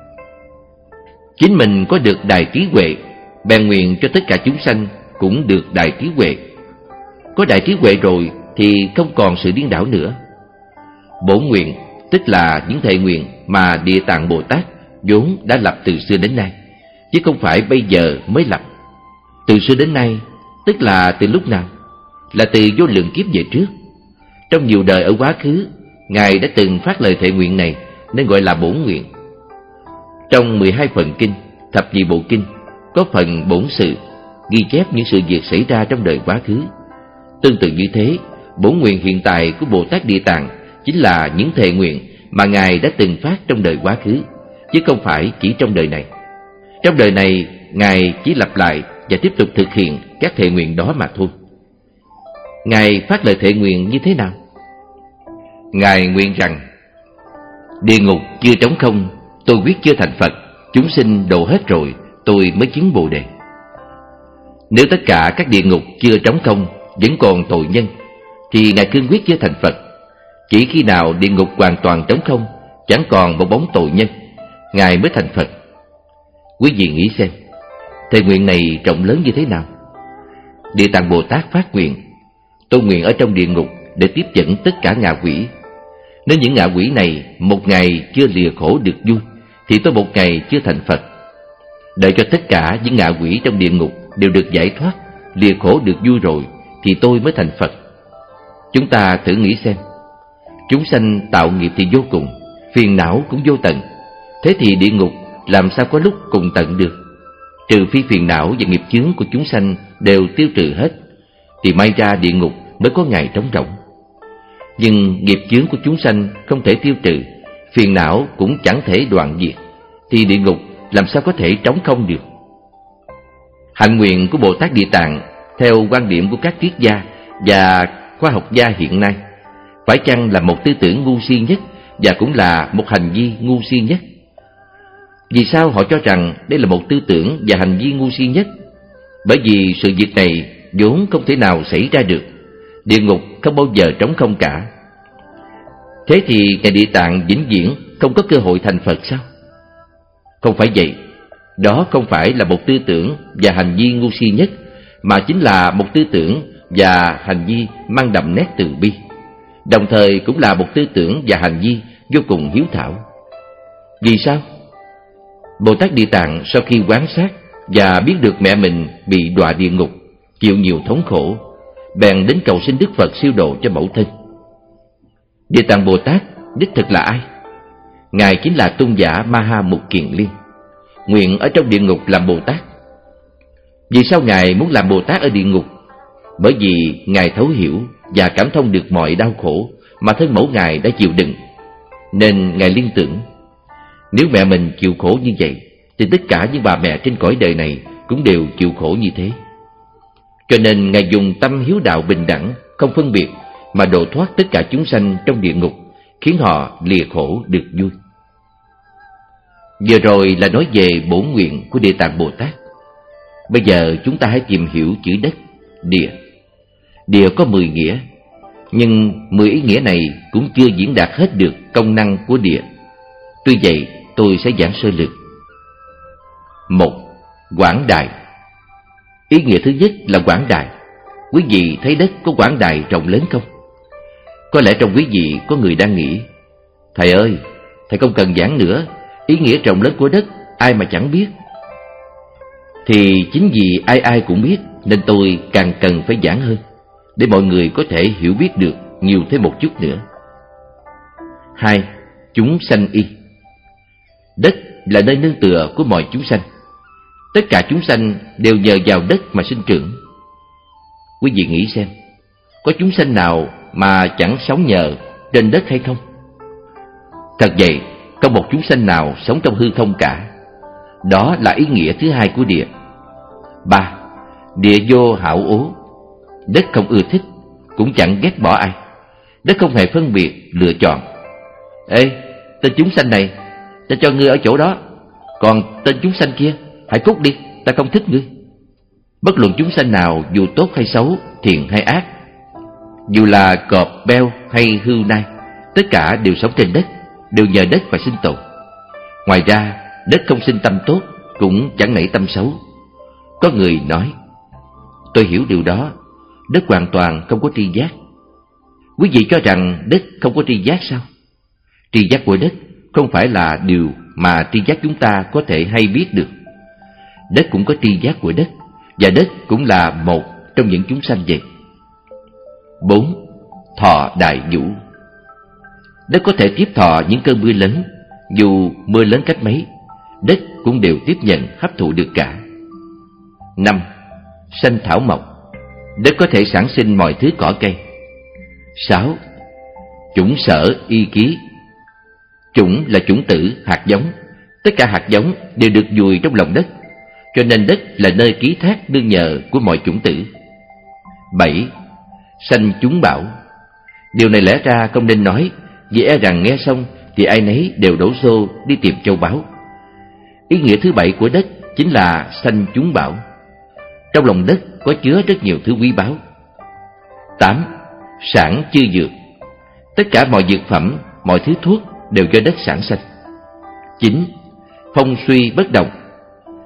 A: Chính mình có được đại trí huệ, bèn nguyện cho tất cả chúng sanh cũng được đại trí huệ. Có đại trí huệ rồi thì không còn sự điên đảo nữa. Bổn nguyện tức là những thệ nguyện mà Địa Tạng Bồ Tát vốn đã lập từ xưa đến nay, chứ không phải bây giờ mới lập. Từ xưa đến nay tức là từ lúc nào? Là từ vô lượng kiếp về trước. Trong nhiều đời ở quá khứ, Ngài đã từng phát lời thệ nguyện này, nên gọi là bổn nguyện. Trong mười hai phần kinh, thập nhị bộ kinh, có phần bổn sự, ghi chép những sự việc xảy ra trong đời quá khứ. Tương tự như thế, bổn nguyện hiện tại của Bồ Tát Địa Tạng chính là những thệ nguyện mà Ngài đã từng phát trong đời quá khứ, chứ không phải chỉ trong đời này. Trong đời này, Ngài chỉ lặp lại và tiếp tục thực hiện các thệ nguyện đó mà thôi. Ngài phát lời thệ nguyện như thế nào? Ngài nguyện rằng: địa ngục chưa trống không, tôi quyết chưa thành Phật. Chúng sinh độ hết rồi, tôi mới chứng Bồ Đề. Nếu tất cả các địa ngục chưa trống không, vẫn còn tội nhân, thì Ngài cương quyết chưa thành Phật. Chỉ khi nào địa ngục hoàn toàn trống không, chẳng còn một bóng tội nhân, Ngài mới thành Phật. Quý vị nghĩ xem, thề nguyện này rộng lớn như thế nào? Địa Tạng Bồ Tát phát nguyện: tôi nguyện ở trong địa ngục để tiếp dẫn tất cả ngạ quỷ. Nếu những ngạ quỷ này một ngày chưa lìa khổ được vui, thì tôi một ngày chưa thành Phật. Đợi cho tất cả những ngạ quỷ trong địa ngục đều được giải thoát, lìa khổ được vui rồi, thì tôi mới thành Phật. Chúng ta thử nghĩ xem, chúng sanh tạo nghiệp thì vô cùng, phiền não cũng vô tận. Thế thì địa ngục làm sao có lúc cùng tận được? Trừ phi phiền não và nghiệp chướng của chúng sanh đều tiêu trừ hết, thì may ra địa ngục mới có ngày trống rỗng. Nhưng nghiệp chướng của chúng sanh không thể tiêu trừ, phiền não cũng chẳng thể đoạn diệt, thì địa ngục làm sao có thể trống không được? Hạnh nguyện của Bồ Tát Địa Tạng theo quan điểm của các triết gia và khoa học gia hiện nay phải chăng là một tư tưởng ngu si nhất và cũng là một hành vi ngu si nhất? Vì sao họ cho rằng đây là một tư tưởng và hành vi ngu si nhất? Bởi vì sự việc này vốn không thể nào xảy ra được. Địa ngục không bao giờ trống không cả. Thế thì Ngài Địa Tạng vĩnh viễn không có cơ hội thành Phật sao? Không phải vậy. Đó không phải là một tư tưởng và hành vi ngu si nhất, mà chính là một tư tưởng và hành vi mang đậm nét từ bi, đồng thời cũng là một tư tưởng và hành vi vô cùng hiếu thảo. Vì sao? Bồ Tát Địa Tạng sau khi quan sát và biết được mẹ mình bị đọa địa ngục, chịu nhiều thống khổ, bèn đến cầu xin Đức Phật siêu độ cho mẫu thân. Địa Tạng Bồ Tát đích thực là ai? Ngài chính là tôn giả Ma Ha Mục Kiền Liên, nguyện ở trong địa ngục làm Bồ Tát. Vì sao Ngài muốn làm Bồ Tát ở địa ngục? Bởi vì Ngài thấu hiểu và cảm thông được mọi đau khổ mà thân mẫu Ngài đã chịu đựng, nên Ngài liên tưởng, nếu mẹ mình chịu khổ như vậy, thì tất cả những bà mẹ trên cõi đời này cũng đều chịu khổ như thế. Cho nên Ngài dùng tâm hiếu đạo bình đẳng, không phân biệt, mà độ thoát tất cả chúng sanh trong địa ngục, khiến họ lìa khổ được vui. Vừa rồi là nói về bổn nguyện của Địa Tạng Bồ Tát. Bây giờ chúng ta hãy tìm hiểu chữ đất, địa. Địa có mười nghĩa, nhưng mười ý nghĩa này cũng chưa diễn đạt hết được công năng của địa. Tuy vậy, tôi sẽ giảng sơ lược. Một, quảng đại. Ý nghĩa thứ nhất là quảng đại. Quý vị thấy đất có quảng đại rộng lớn không? Có lẽ trong quý vị có người đang nghĩ, thầy ơi, thầy không cần giảng nữa, ý nghĩa rộng lớn của đất ai mà chẳng biết. Thì chính vì ai ai cũng biết nên tôi càng cần phải giảng hơn, để mọi người có thể hiểu biết được nhiều thêm một chút nữa. Hai, chúng sanh y. Đất là nơi nương tựa của mọi chúng sanh. Tất cả chúng sanh đều nhờ vào đất mà sinh trưởng. Quý vị nghĩ xem, có chúng sanh nào mà chẳng sống nhờ trên đất hay không? Thật vậy, không một chúng sanh nào sống trong hư không cả. Đó là ý nghĩa thứ hai của địa. Ba, địa vô hảo ố. Đất không ưa thích, cũng chẳng ghét bỏ ai. Đất không hề phân biệt, lựa chọn. Ê, tên chúng sanh này, ta cho ngươi ở chỗ đó, còn tên chúng sanh kia, hãy cút đi, ta không thích ngươi. Bất luận chúng sanh nào, dù tốt hay xấu, thiện hay ác, dù là cọp, beo hay hươu nai, tất cả đều sống trên đất, đều nhờ đất mà sinh tồn. Ngoài ra, đất không sinh tâm tốt, cũng chẳng nảy tâm xấu. Có người nói, tôi hiểu điều đó, đất hoàn toàn không có tri giác. Quý vị cho rằng đất không có tri giác sao? Tri giác của đất không phải là điều mà tri giác chúng ta có thể hay biết được. Đất cũng có tri giác của đất, và đất cũng là một trong những chúng sanh vậy. Bốn, thọ đại vũ. Đất có thể tiếp thọ những cơn mưa lớn, dù mưa lớn cách mấy, đất cũng đều tiếp nhận hấp thụ được cả. Năm, sanh thảo mộc. Đất có thể sản sinh mọi thứ cỏ cây. Sáu, chủng sở y ký. Chủng là chủng tử, hạt giống. Tất cả hạt giống đều được vùi trong lòng đất, cho nên đất là nơi ký thác nương nhờ của mọi chủng tử. Bảy, sanh chúng bảo. Điều này lẽ ra không nên nói, vì e rằng nghe xong thì ai nấy đều đổ xô đi tìm châu báu. Ý nghĩa thứ bảy của đất chính là sanh chúng bảo. Trong lòng đất có chứa rất nhiều thứ quý báu. Tám, sản chư dược. Tất cả mọi dược phẩm, mọi thứ thuốc đều do đất sản sinh. Chín, phong suy bất động.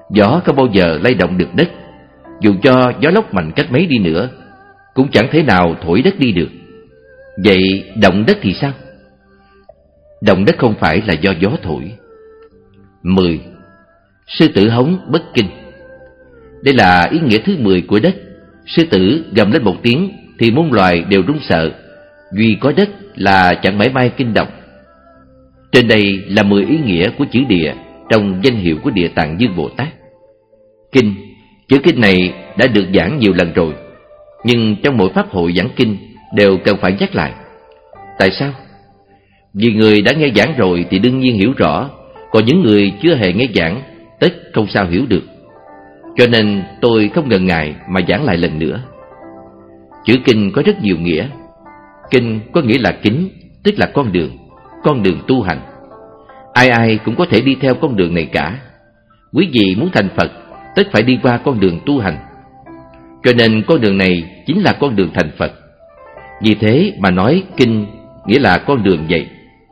A: Gió không bao giờ lay động được đất. Dù cho gió lốc mạnh cách mấy đi nữa cũng chẳng thể nào thổi đất đi được. Vậy động đất thì sao? Động đất không phải là do gió thổi. Mười. Sư tử hống bất kinh. Đây là ý nghĩa thứ mười của đất. Sư tử gầm lên một tiếng thì muôn loài đều run sợ, duy có đất là chẳng mảy may kinh động. Trên đây là mười ý nghĩa của chữ địa trong danh hiệu của Địa Tạng Dương Bồ Tát. Kinh, chữ kinh này đã được giảng nhiều lần rồi, nhưng trong mỗi pháp hội giảng kinh đều cần phải nhắc lại. Tại sao? Vì người đã nghe giảng rồi thì đương nhiên hiểu rõ, còn những người chưa hề nghe giảng tất không sao hiểu được. Cho nên tôi không ngần ngại mà giảng lại lần nữa. Chữ kinh có rất nhiều nghĩa. Kinh có nghĩa là kính, tức là con đường, con đường tu hành. Ai ai cũng có thể đi theo con đường này cả. Quý vị muốn thành Phật tất phải đi qua con đường tu hành. Cho nên con đường này chính là con đường thành Phật. Vì thế mà nói kinh nghĩa là con đường vậy.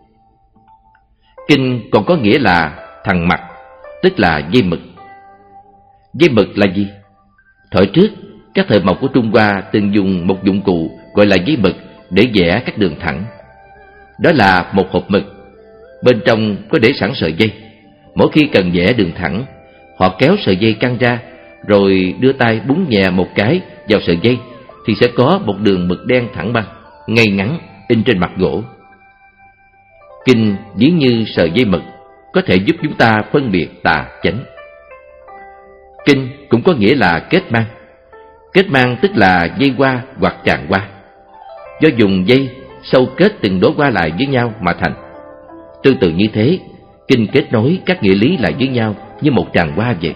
A: Kinh còn có nghĩa là thằn mặt, tức là dây mực. Dây mực là gì? Thời trước, các thợ mộc của Trung Hoa từng dùng một dụng cụ gọi là dây mực để vẽ các đường thẳng. Đó là một hộp mực, bên trong có để sẵn sợi dây. Mỗi khi cần vẽ đường thẳng, họ kéo sợi dây căng ra, rồi đưa tay búng nhẹ một cái vào sợi dây, thì sẽ có một đường mực đen thẳng băng, ngay ngắn, in trên mặt gỗ. Kinh ví như sợi dây mực, có thể giúp chúng ta phân biệt tà chánh. Kinh cũng có nghĩa là kết mang. Kết mang tức là dây hoa hoặc tràng hoa, do dùng dây sâu kết từng đóa hoa lại với nhau mà thành. Tương tự như thế, kinh kết nối các nghĩa lý lại với nhau như một tràng hoa vậy.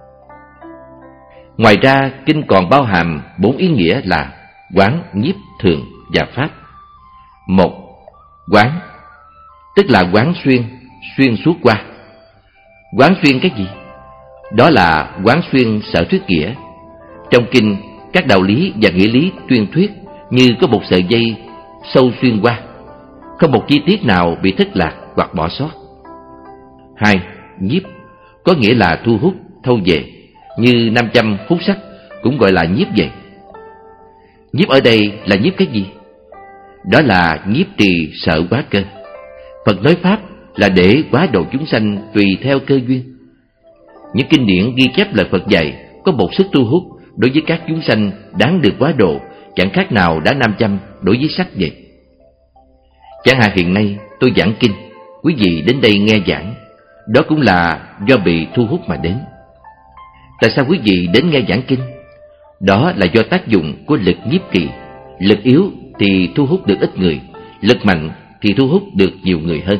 A: Ngoài ra, kinh còn bao hàm bốn ý nghĩa là quán, nhiếp, thường và pháp. Một, quán, tức là quán xuyên, xuyên suốt qua. Quán xuyên cái gì? Đó là quán xuyên sở thuyết nghĩa. Trong kinh, các đạo lý và nghĩa lý tuyên thuyết như có một sợi dây sâu xuyên qua, không một chi tiết nào bị thất lạc hoặc bỏ sót. Hai, nhiếp, có nghĩa là thu hút, thâu về, như nam châm hút sắt cũng gọi là nhiếp vậy. Nhiếp ở đây là nhiếp cái gì? Đó là nhiếp trì sợ quá cơ. Phật nói pháp là để quá độ chúng sanh tùy theo cơ duyên. Những kinh điển ghi chép lời Phật dạy có một sức thu hút đối với các chúng sanh đáng được quá độ, chẳng khác nào đá nam châm đối với sắt vậy. Chẳng hạn hiện nay tôi giảng kinh, quý vị đến đây nghe giảng, đó cũng là do bị thu hút mà đến. Tại sao quý vị đến nghe giảng kinh? Đó là do tác dụng của lực nhiếp trì. Lực yếu thì thu hút được ít người, lực mạnh thì thu hút được nhiều người hơn.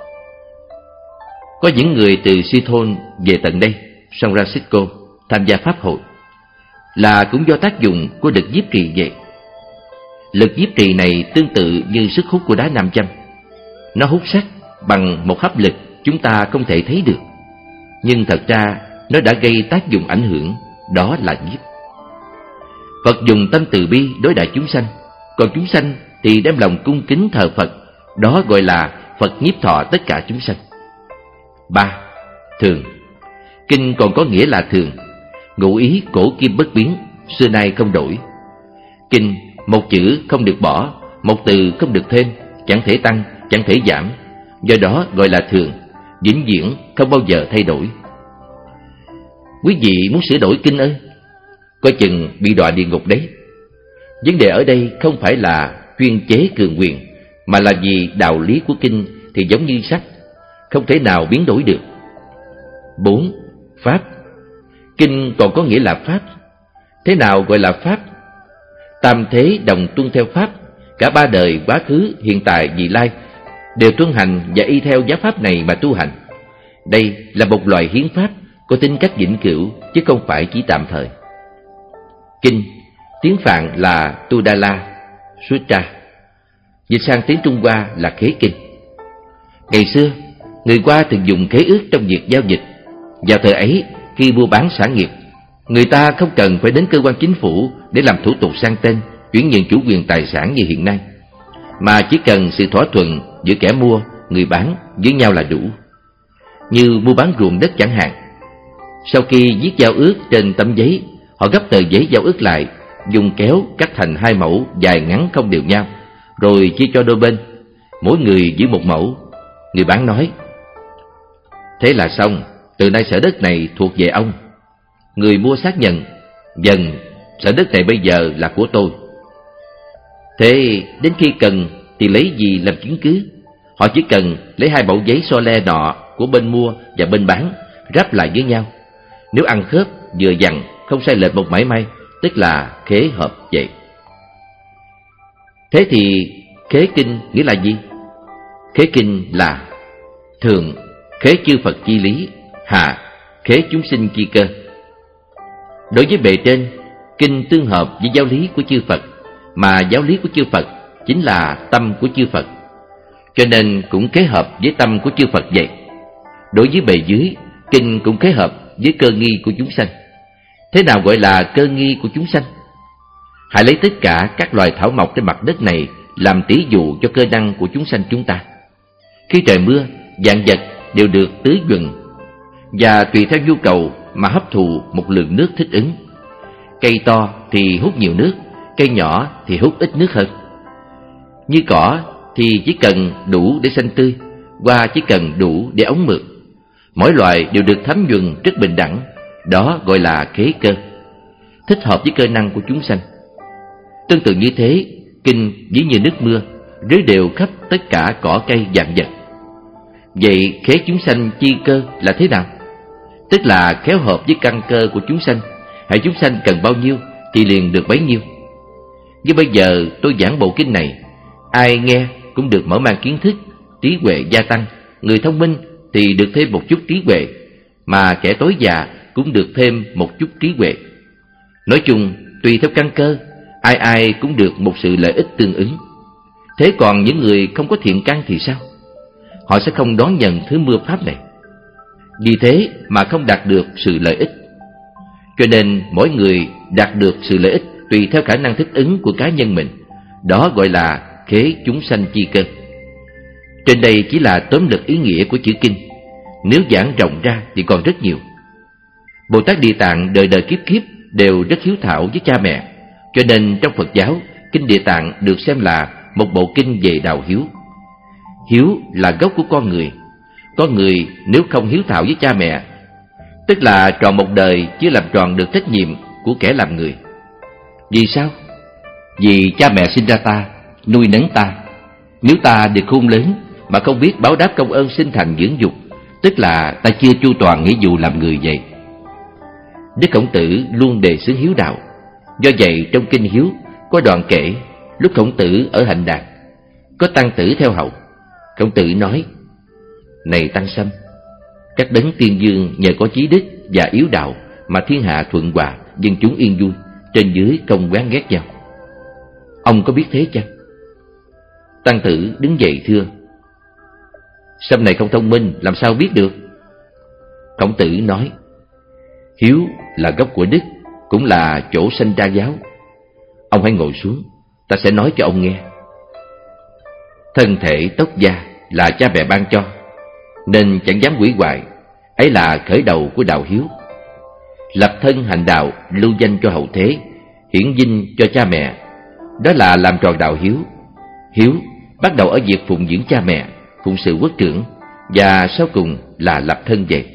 A: Có những người từ Seattle về tận đây, San Francisco, tham gia pháp hội, là cũng do tác dụng của lực nhiếp trì vậy. Lực nhiếp trì này tương tự như sức hút của đá nam châm. Nó hút sắt bằng một hấp lực chúng ta không thể thấy được, nhưng thật ra nó đã gây tác dụng ảnh hưởng, đó là nhiếp. Phật dùng tâm từ bi đối đãi chúng sanh, còn chúng sanh thì đem lòng cung kính thờ Phật, đó gọi là Phật nhiếp thọ tất cả chúng sanh. Ba, thường. Kinh còn có nghĩa là thường, ngụ ý cổ kim bất biến, xưa nay không đổi. Kinh, một chữ không được bỏ, một từ không được thêm, chẳng thể tăng, chẳng thể giảm, do đó gọi là thường, vĩnh viễn không bao giờ thay đổi. Quý vị muốn sửa đổi kinh ư? Coi chừng bị đọa địa ngục đấy. Vấn đề ở đây không phải là chuyên chế cường quyền, mà là vì đạo lý của kinh thì giống như sắt, không thể nào biến đổi được. Bốn, pháp. Kinh còn có nghĩa là pháp. Thế nào gọi là pháp? Tam thế đồng tuân theo pháp, cả ba đời quá khứ, hiện tại, vị lai đều tuân hành và y theo giáo pháp này mà tu hành. Đây là một loại hiến pháp có tính cách vĩnh cửu, chứ không phải chỉ tạm thời. Kinh, tiếng Phạn là Tudala Sutra, dịch sang tiếng Trung Hoa là khế kinh. Ngày xưa, người Hoa thường dùng khế ước trong việc giao dịch. Vào thời ấy, khi mua bán sản nghiệp, người ta không cần phải đến cơ quan chính phủ để làm thủ tục sang tên, chuyển nhượng chủ quyền tài sản như hiện nay, mà chỉ cần sự thỏa thuận giữa kẻ mua, người bán với nhau là đủ. Như mua bán ruộng đất chẳng hạn. Sau khi viết giao ước trên tấm giấy, họ gấp tờ giấy giao ước lại, dùng kéo cắt thành hai mẫu dài ngắn không đều nhau, rồi chia cho đôi bên, mỗi người giữ một mẫu. Người bán nói: "Thế là xong, từ nay sở đất này thuộc về ông." Người mua xác nhận: "Dần, sở đất này bây giờ là của tôi." Thế đến khi cần thì lấy gì làm chứng cứ? Họ chỉ cần lấy hai mẫu giấy so le nọ của bên mua và bên bán, ráp lại với nhau. Nếu ăn khớp, vừa vặn, không sai lệch một mảy may, tức là khế hợp vậy. Thế thì khế kinh nghĩa là gì? Khế kinh là: thượng, khế chư Phật chi lý; hạ, khế chúng sinh chi cơ. Đối với bề trên, kinh tương hợp với giáo lý của chư Phật, mà giáo lý của chư Phật chính là tâm của chư Phật, cho nên cũng khế hợp với tâm của chư Phật vậy. Đối với bề dưới, kinh cũng khế hợp với cơ nghi của chúng sanh. Thế nào gọi là cơ nghi của chúng sanh? Hãy lấy tất cả các loài thảo mộc trên mặt đất này làm tỷ dụ cho cơ năng của chúng sanh chúng ta. Khi trời mưa, vạn vật đều được tưới nhuần, và tùy theo nhu cầu mà hấp thụ một lượng nước thích ứng. Cây to thì hút nhiều nước, cây nhỏ thì hút ít nước hơn. Như cỏ thì chỉ cần đủ để xanh tươi, hoa chỉ cần đủ để ống mượt. Mỗi loài đều được thấm nhuần rất bình đẳng, đó gọi là khế cơ, thích hợp với cơ năng của chúng sanh. Tương tự như thế, kinh ví như nước mưa, rưới đều khắp tất cả cỏ cây vạn vật. Vậy khế chúng sanh chi cơ là thế nào? Tức là khéo hợp với căn cơ của chúng sanh, hãy chúng sanh cần bao nhiêu thì liền được bấy nhiêu. Như bây giờ tôi giảng bộ kinh này, ai nghe cũng được mở mang kiến thức, trí huệ gia tăng. Người thông minh thì được thêm một chút trí huệ, mà kẻ tối già cũng được thêm một chút trí huệ. Nói chung, tùy theo căn cơ, ai ai cũng được một sự lợi ích tương ứng. Thế còn những người không có thiện căn thì sao? Họ sẽ không đón nhận thứ mưa pháp này, vì thế mà không đạt được sự lợi ích. Cho nên mỗi người đạt được sự lợi ích tùy theo khả năng thích ứng của cá nhân mình. Đó gọi là khế chúng sanh chi cơ. Trên đây chỉ là tóm lược ý nghĩa của chữ kinh, nếu giảng rộng ra thì còn rất nhiều. Bồ Tát Địa Tạng đời đời kiếp kiếp đều rất hiếu thảo với cha mẹ, cho nên trong Phật giáo, kinh Địa Tạng được xem là một bộ kinh về đạo hiếu. Hiếu là gốc của con người. Con người nếu không hiếu thảo với cha mẹ, tức là tròn một đời chưa làm tròn được trách nhiệm của kẻ làm người. Vì sao? Vì cha mẹ sinh ra ta, nuôi nấng ta. Nếu ta được khôn lớn mà không biết báo đáp công ơn sinh thành dưỡng dục, tức là ta chưa chu toàn nghĩa vụ làm người vậy. Đức Khổng Tử luôn đề xướng hiếu đạo. Do vậy trong kinh Hiếu có đoạn kể lúc Khổng Tử ở Hạnh Đàn, có tăng tử theo hầu. Khổng Tử nói: "Này Tăng Sâm, các đấng tiên dương nhờ có chí đức và yếu đạo mà thiên hạ thuận hòa, dân chúng yên vui, trên dưới không oán ghét nhau. Ông có biết thế chăng?" Tăng tử đứng dậy thưa: "Sâm này không thông minh, làm sao biết được?" Khổng Tử nói: "Hiếu là gốc của đức, cũng là chỗ sanh ra giáo. Ông hãy ngồi xuống, ta sẽ nói cho ông nghe. Thân thể tóc da là cha mẹ ban cho, nên chẳng dám hủy hoại, ấy là khởi đầu của đạo hiếu. Lập thân hành đạo, lưu danh cho hậu thế, hiển vinh cho cha mẹ, đó là làm tròn đạo hiếu. Hiếu bắt đầu ở việc phụng dưỡng cha mẹ, phụng sự quốc trưởng, và sau cùng là lập thân vậy."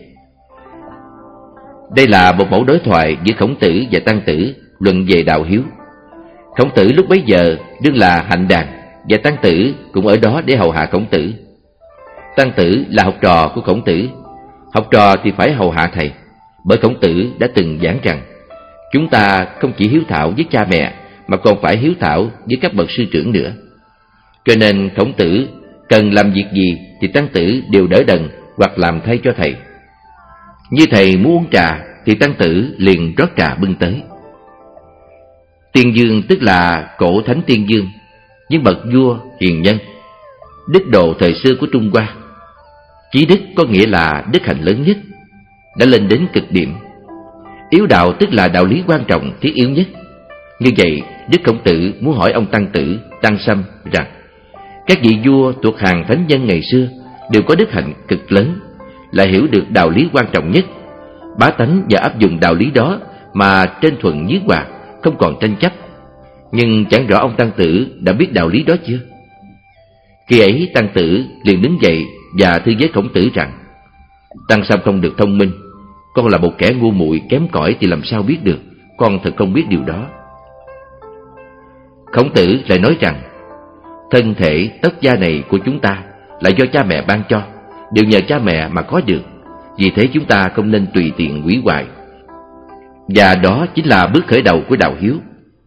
A: Đây là một mẫu đối thoại giữa Khổng Tử và Tăng Tử luận về đạo hiếu. Khổng Tử lúc bấy giờ đương là Hạnh Đàn, và Tăng Tử cũng ở đó để hầu hạ Khổng Tử. Tăng Tử là học trò của Khổng Tử. Học trò thì phải hầu hạ thầy, bởi Khổng Tử đã từng giảng rằng chúng ta không chỉ hiếu thảo với cha mẹ mà còn phải hiếu thảo với các bậc sư trưởng nữa. Cho nên Khổng Tử cần làm việc gì thì Tăng Tử đều đỡ đần hoặc làm thay cho thầy. Như thầy muốn uống trà thì Tăng Tử liền rót trà bưng tới. Tiên Dương tức là cổ thánh tiên dương, những bậc vua hiền nhân, đức độ thời xưa của Trung Hoa. Chí đức có nghĩa là đức hạnh lớn nhất, đã lên đến cực điểm. Yếu đạo tức là đạo lý quan trọng thiết yếu nhất. Như vậy Đức Khổng Tử muốn hỏi ông Tăng Tử, Tăng Sâm rằng các vị vua thuộc hàng thánh nhân ngày xưa đều có đức hạnh cực lớn, là hiểu được đạo lý quan trọng nhất, bá tánh và áp dụng đạo lý đó mà trên thuận dưới hòa, không còn tranh chấp. Nhưng chẳng rõ ông tăng tử đã biết đạo lý đó chưa? Khi ấy tăng tử liền đứng dậy và thưa với Khổng Tử rằng: Tăng sao không được thông minh? Con là một kẻ ngu muội kém cỏi thì làm sao biết được? Con thật không biết điều đó. Khổng Tử lại nói rằng: Thân thể tất da này của chúng ta là do cha mẹ ban cho, đều nhờ cha mẹ mà có được. Vì thế chúng ta không nên tùy tiện hủy hoại. Và đó chính là bước khởi đầu của đạo hiếu.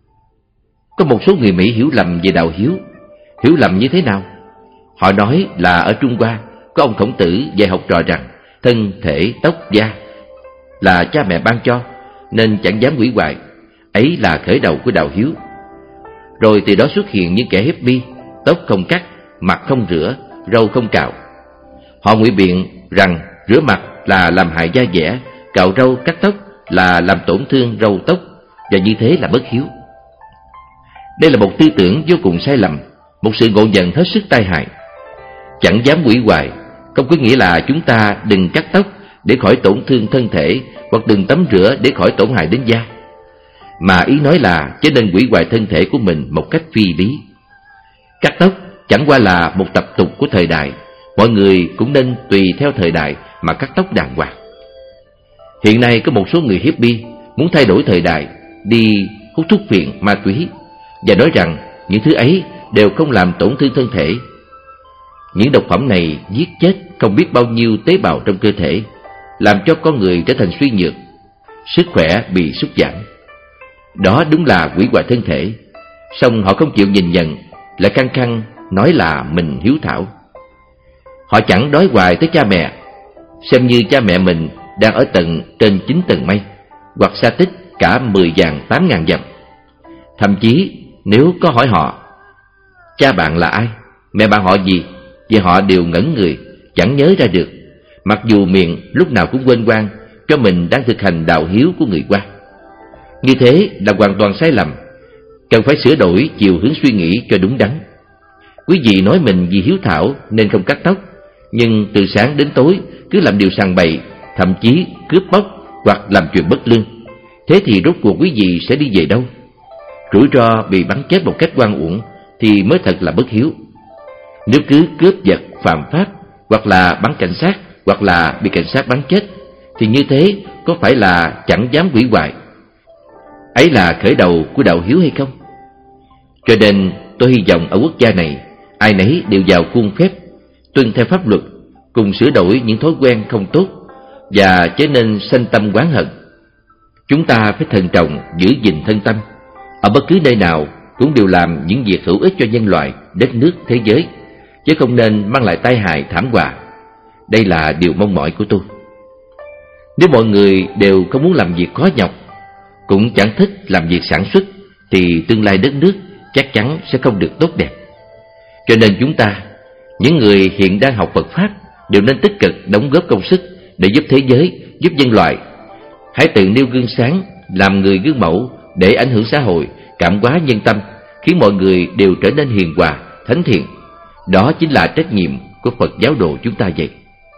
A: Có một số người Mỹ hiểu lầm về đạo hiếu. Hiểu lầm như thế nào? Họ nói là ở Trung Hoa có ông Khổng Tử dạy học trò rằng thân thể tóc da là cha mẹ ban cho, nên chẳng dám hủy hoại. Ấy là khởi đầu của đạo hiếu. Rồi từ đó xuất hiện những kẻ hippie, tóc không cắt, mặt không rửa, râu không cạo. Họ ngụy biện rằng rửa mặt là làm hại da dẻ, cạo râu cắt tóc là làm tổn thương râu tóc, và như thế là bất hiếu. Đây là một tư tưởng vô cùng sai lầm, một sự ngộ nhận hết sức tai hại. Chẳng dám hủy hoại không có nghĩa là chúng ta đừng cắt tóc để khỏi tổn thương thân thể, hoặc đừng tắm rửa để khỏi tổn hại đến da. Mà ý nói là chớ nên hủy hoại thân thể của mình một cách phi lý. Cắt tóc chẳng qua là một tập tục của thời đại. Mọi người cũng nên tùy theo thời đại mà cắt tóc đàng hoàng. Hiện nay có một số người hippie muốn thay đổi thời đại, đi hút thuốc phiện, ma túy, và nói rằng những thứ ấy đều không làm tổn thương thân thể. Những độc phẩm này giết chết không biết bao nhiêu tế bào trong cơ thể, làm cho con người trở thành suy nhược, sức khỏe bị sút giảm. Đó đúng là hủy hoại thân thể. Song họ không chịu nhìn nhận, lại khăng khăng nói là mình hiếu thảo. Họ chẳng đói hoài tới cha mẹ, xem như cha mẹ mình đang ở tận trên chín tầng mây, hoặc xa tích cả mười vạn tám ngàn dặm. Thậm chí nếu có hỏi họ: cha bạn là ai, mẹ bạn họ gì, thì họ đều ngẩn người, chẳng nhớ ra được, mặc dù miệng lúc nào cũng quên quang cho mình đang thực hành đạo hiếu của người Hoa. Như thế là hoàn toàn sai lầm, cần phải sửa đổi chiều hướng suy nghĩ cho đúng đắn. Quý vị nói mình vì hiếu thảo nên không cắt tóc, nhưng từ sáng đến tối cứ làm điều sằng bậy, thậm chí cướp bóc hoặc làm chuyện bất lương. Thế thì rốt cuộc quý vị sẽ đi về đâu? Rủi ro bị bắn chết một cách oan uổng thì mới thật là bất hiếu. Nếu cứ cướp giật phạm pháp, hoặc là bắn cảnh sát, hoặc là bị cảnh sát bắn chết, thì như thế có phải là chẳng dám hủy hoại? Ấy là khởi đầu của đạo hiếu hay không? Cho nên tôi hy vọng ở quốc gia này ai nấy đều vào khuôn phép, tuân theo pháp luật, cùng sửa đổi những thói quen không tốt, và chớ nên sanh tâm oán hận. Chúng ta phải thận trọng giữ gìn thân tâm, ở bất cứ nơi nào cũng đều làm những việc hữu ích cho nhân loại, đất nước, thế giới, chứ không nên mang lại tai hại thảm họa. Đây là điều mong mỏi của tôi. Nếu mọi người đều không muốn làm việc khó nhọc, cũng chẳng thích làm việc sản xuất, thì tương lai đất nước chắc chắn sẽ không được tốt đẹp. Cho nên chúng ta, những người hiện đang học Phật Pháp, đều nên tích cực đóng góp công sức để giúp thế giới, giúp nhân loại. Hãy tự nêu gương sáng, làm người gương mẫu để ảnh hưởng xã hội, cảm hóa nhân tâm, khiến mọi người đều trở nên hiền hòa, thánh thiện. Đó chính là trách nhiệm của Phật giáo đồ chúng ta vậy.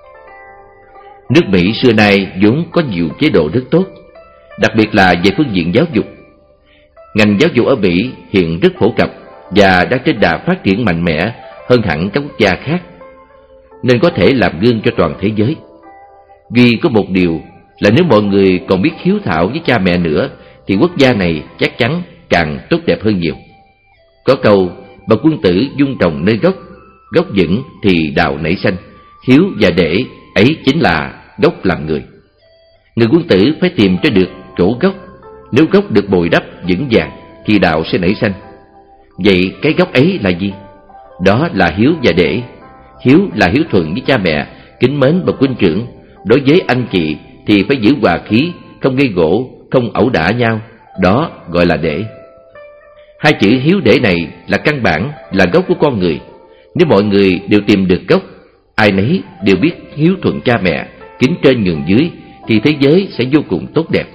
A: Nước Mỹ xưa nay vốn có nhiều chế độ rất tốt, đặc biệt là về phương diện giáo dục. Ngành giáo dục ở Mỹ hiện rất phổ cập và đang trên đà phát triển mạnh mẽ hơn hẳn các quốc gia khác, nên có thể làm gương cho toàn thế giới. Duy có một điều là nếu mọi người còn biết hiếu thảo với cha mẹ nữa, thì quốc gia này chắc chắn càng tốt đẹp hơn nhiều. Có câu: bậc quân tử dung trồng nơi gốc, gốc vững thì đào nảy xanh. Hiếu và để ấy chính là gốc làm người. Người quân tử phải tìm cho được chỗ gốc. Nếu gốc được bồi đắp vững vàng thì đạo sẽ nảy xanh. Vậy cái gốc ấy là gì? Đó là hiếu và để. Hiếu là hiếu thuận với cha mẹ, kính mến bậc huynh trưởng. Đối với anh chị thì phải giữ hòa khí, không gây gỗ, không ẩu đả nhau. Đó gọi là để. Hai chữ hiếu để này là căn bản, là gốc của con người. Nếu mọi người đều tìm được gốc, ai nấy đều biết hiếu thuận cha mẹ, kính trên nhường dưới, thì thế giới sẽ vô cùng tốt đẹp.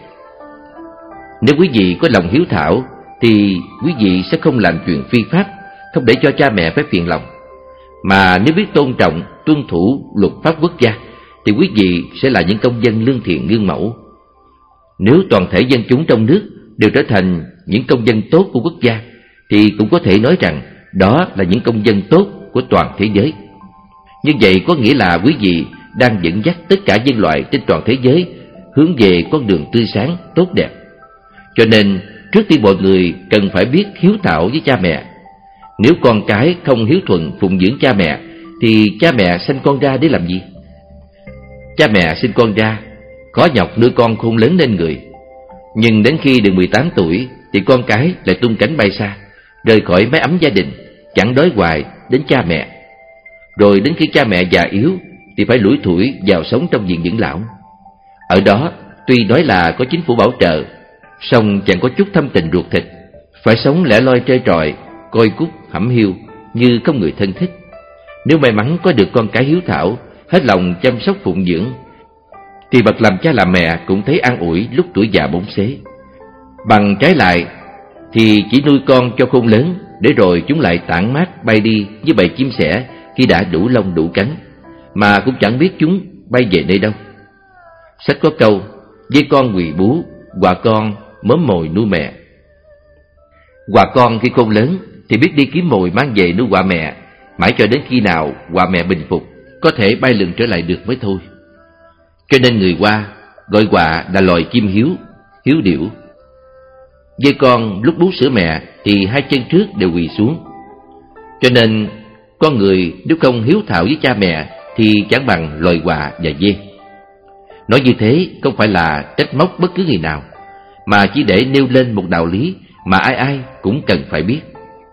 A: Nếu quý vị có lòng hiếu thảo thì quý vị sẽ không làm chuyện phi pháp, không để cho cha mẹ phải phiền lòng. Mà nếu biết tôn trọng, tuân thủ luật pháp quốc gia thì quý vị sẽ là những công dân lương thiện gương mẫu. Nếu toàn thể dân chúng trong nước đều trở thành những công dân tốt của quốc gia, thì cũng có thể nói rằng đó là những công dân tốt của toàn thế giới. Như vậy có nghĩa là quý vị đang dẫn dắt tất cả nhân loại trên toàn thế giới hướng về con đường tươi sáng, tốt đẹp. Cho nên, trước tiên mọi người cần phải biết hiếu thảo với cha mẹ. Nếu con cái không hiếu thuận phụng dưỡng cha mẹ, thì cha mẹ sinh con ra để làm gì? Cha mẹ sinh con ra, khó nhọc nuôi con khôn lớn nên người. Nhưng đến khi được mười tám tuổi, thì con cái lại tung cánh bay xa, rời khỏi mái ấm gia đình, chẳng đói hoài đến cha mẹ. Rồi đến khi cha mẹ già yếu, thì phải lủi thủi vào sống trong viện dưỡng lão. Ở đó, tuy nói là có chính phủ bảo trợ, song chẳng có chút thâm tình ruột thịt, phải sống lẻ loi trơ trọi, coi cút hẩm hiu như không người thân thích. Nếu may mắn có được con cái hiếu thảo, hết lòng chăm sóc phụng dưỡng, thì bậc làm cha làm mẹ cũng thấy an ủi lúc tuổi già bóng xế. Bằng trái lại, thì chỉ nuôi con cho khôn lớn, để rồi chúng lại tản mát bay đi như bầy chim sẻ khi đã đủ lông đủ cánh, mà cũng chẳng biết chúng bay về nơi đâu. Sách có câu, dê con quỳ bú, quà con mớm mồi nuôi mẹ. Quà con khi khôn lớn thì biết đi kiếm mồi mang về nuôi quà mẹ, mãi cho đến khi nào quà mẹ bình phục, có thể bay lượn trở lại được mới thôi. Cho nên người Hoa gọi quà là loài chim hiếu, hiếu điểu. Dê con lúc bú sữa mẹ thì hai chân trước đều quỳ xuống. Cho nên con người nếu không hiếu thảo với cha mẹ thì chẳng bằng loài quạ và dê. Nói như thế không phải là trách móc bất cứ người nào, mà chỉ để nêu lên một đạo lý mà ai ai cũng cần phải biết.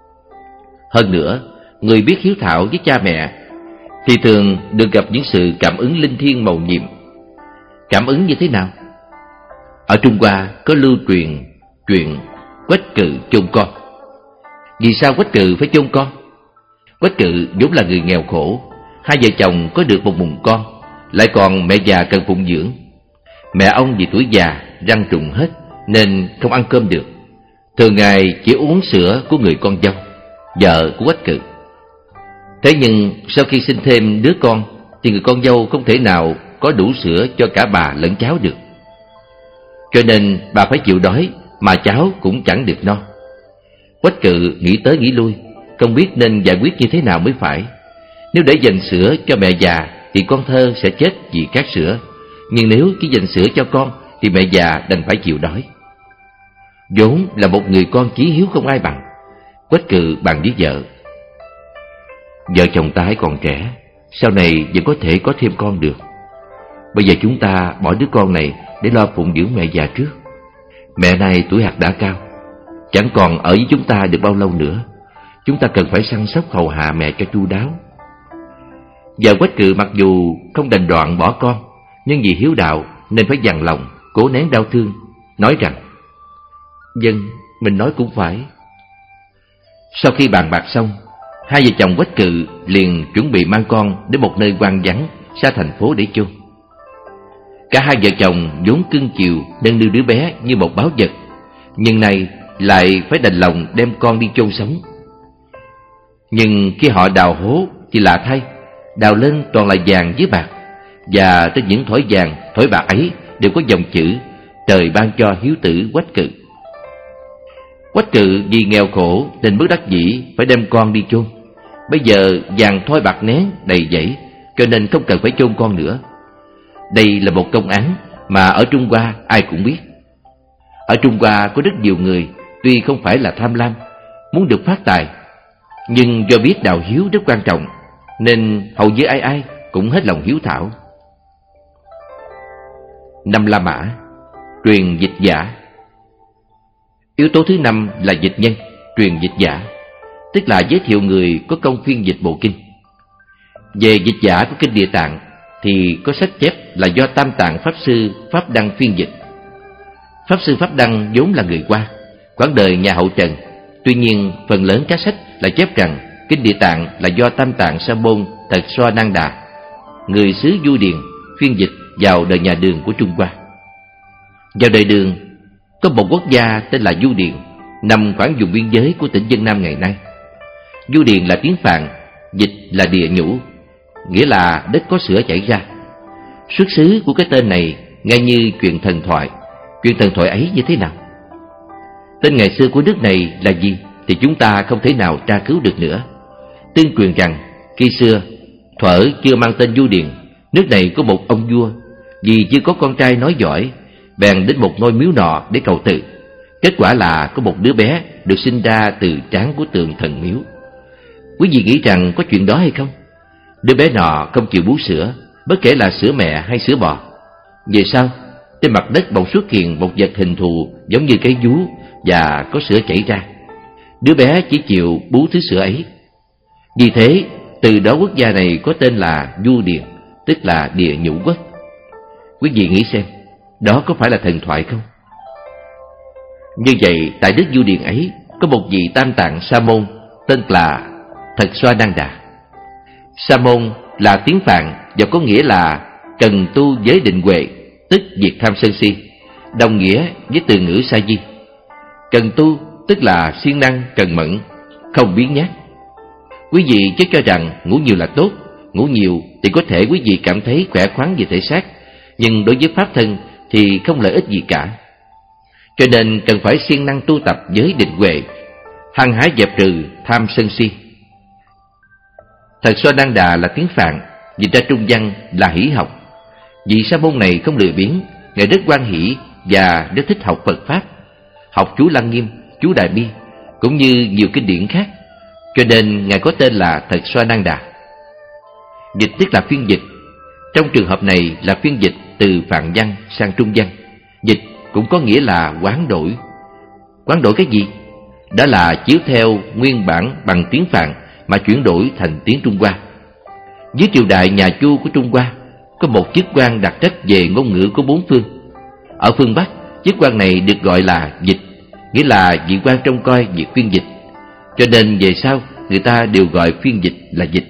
A: Hơn nữa, người biết hiếu thảo với cha mẹ thì thường được gặp những sự cảm ứng linh thiêng mầu nhiệm. Cảm ứng như thế nào? Ở Trung Hoa có lưu truyền chuyện Quách Cự chôn con. Vì sao Quách Cự phải chôn con? Quách Cự vốn là người nghèo khổ, hai vợ chồng có được một mùng con, lại còn mẹ già cần phụng dưỡng. Mẹ ông vì tuổi già răng trùng hết nên không ăn cơm được, thường ngày chỉ uống sữa của người con dâu, vợ của Quách Cự. Thế nhưng sau khi sinh thêm đứa con thì người con dâu không thể nào có đủ sữa cho cả bà lẫn cháu được, cho nên bà phải chịu đói, mà cháu cũng chẳng được no. Quách Cự nghĩ tới nghĩ lui, không biết nên giải quyết như thế nào mới phải. Nếu để dành sữa cho mẹ già thì con thơ sẽ chết vì khát sữa, nhưng nếu chỉ dành sữa cho con thì mẹ già đành phải chịu đói. Vốn là một người con chí hiếu không ai bằng, Quách Cự bàn với vợ: vợ chồng ta còn trẻ, sau này vẫn có thể có thêm con được. Bây giờ chúng ta bỏ đứa con này để lo phụng dưỡng mẹ già trước. Mẹ này tuổi hạt đã cao, chẳng còn ở với chúng ta được bao lâu nữa. Chúng ta cần phải săn sóc hầu hạ mẹ cho chu đáo. Vợ Quách Cự mặc dù không đành đoạn bỏ con, nhưng vì hiếu đạo nên phải dằn lòng, cố nén đau thương, nói rằng: vâng, mình nói cũng phải. Sau khi bàn bạc xong, hai vợ chồng Quách Cự liền chuẩn bị mang con đến một nơi hoang vắng xa thành phố để chôn. Cả hai vợ chồng vốn cưng chiều nâng niu đứa bé như một báu vật, nhưng nay lại phải đành lòng đem con đi chôn sống. Nhưng khi họ đào hố thì lạ thay, đào lên toàn là vàng với bạc, và trên những thỏi vàng, thỏi bạc ấy đều có dòng chữ: trời ban cho hiếu tử Quách Cự. Quách Cự vì nghèo khổ nên bất đắc dĩ phải đem con đi chôn. Bây giờ vàng thoi bạc nén đầy dẫy, cho nên không cần phải chôn con nữa. Đây là một công án mà ở Trung Hoa ai cũng biết. Ở Trung Hoa có rất nhiều người tuy không phải là tham lam, muốn được phát tài, nhưng do biết đạo hiếu rất quan trọng, nên hầu như ai ai cũng hết lòng hiếu thảo. Năm La Mã, truyền dịch giả. Yếu tố thứ năm là dịch nhân, truyền dịch giả, tức là giới thiệu người có công phiên dịch bộ kinh. Về dịch giả của kinh Địa Tạng thì có sách chép là do Tam Tạng Pháp Sư Pháp Đăng phiên dịch. Pháp Sư Pháp Đăng vốn là người Hoa, quãng đời nhà Hậu Trần. Tuy nhiên phần lớn các sách lại chép rằng kinh Địa Tạng là do Tam Tạng Sa Môn Thật Xoa Năng Đà, người xứ Du Điền, phiên dịch vào đời nhà Đường của Trung Hoa. Vào đời Đường có một quốc gia tên là Du Điền, nằm khoảng vùng biên giới của tỉnh Vân Nam ngày nay. Du Điền là tiếng Phạn, dịch là địa nhũ, nghĩa là đất có sữa chảy ra. Xuất xứ của cái tên này ngay như chuyện thần thoại. Chuyện thần thoại ấy như thế nào? Tên ngày xưa của nước này là gì thì chúng ta không thể nào tra cứu được nữa. Tương truyền rằng khi xưa thuở chưa mang tên Du Điền, nước này có một ông vua, vì chưa có con trai nói giỏi, bèn đến một ngôi miếu nọ để cầu tự. Kết quả là có một đứa bé được sinh ra từ trán của tượng thần miếu. Quý vị nghĩ rằng có chuyện đó hay không? Đứa bé nọ không chịu bú sữa, bất kể là sữa mẹ hay sữa bò. Về sau, trên mặt đất bỗng xuất hiện một vật hình thù giống như cái vú và có sữa chảy ra. Đứa bé chỉ chịu bú thứ sữa ấy. Vì thế, từ đó quốc gia này có tên là Du Điền, tức là địa nhũ quốc. Quý vị nghĩ xem, đó có phải là thần thoại không? Như vậy, tại đất Du Điền ấy có một vị Tam Tạng Sa môn tên là Thật Xoa Năng Đà. Sa môn là tiếng Phạn và có nghĩa là cần tu giới định huệ, tức diệt tham sân si, đồng nghĩa với từ ngữ sa di. Cần tu tức là siêng năng, cần mẫn, không biếng nhác. Quý vị chắc cho rằng ngủ nhiều là tốt, ngủ nhiều thì có thể quý vị cảm thấy khỏe khoắn về thể xác, nhưng đối với pháp thân thì không lợi ích gì cả. Cho nên cần phải siêng năng tu tập giới định huệ, hăng hái dẹp trừ tham sân si. Thật Xoa Năng Đà là tiếng Phạn, dịch ra trung văn là hỷ học. Vị sa môn này không lười biếng, ngài rất hoan hỷ và rất thích học Phật pháp, học chú Lăng Nghiêm, chú Đại Bi, cũng như nhiều kinh điển khác, cho nên ngài có tên là Thật Xoa Năng Đà. Dịch tức là phiên dịch. Trong trường hợp này là phiên dịch từ Phạn văn sang Trung văn. Dịch cũng có nghĩa là hoán đổi. Hoán đổi cái gì? Đó là chiếu theo nguyên bản bằng tiếng Phạn mà chuyển đổi thành tiếng Trung Hoa. Dưới triều đại nhà Chu của Trung Hoa có một chức quan đặc trách về ngôn ngữ của bốn phương. Ở phương Bắc, chức quan này được gọi là dịch, nghĩa là vị quan trông coi việc phiên dịch. Cho nên về sau người ta đều gọi phiên dịch là dịch.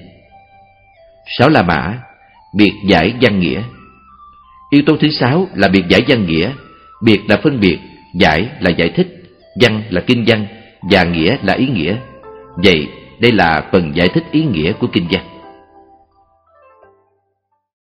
A: Sáu La Mã, biệt giải văn nghĩa. Yếu tố thứ sáu là biệt giải văn nghĩa. Biệt là phân biệt, giải là giải thích, văn là kinh văn và nghĩa là ý nghĩa. Vậy đây là phần giải thích ý nghĩa của kinh văn.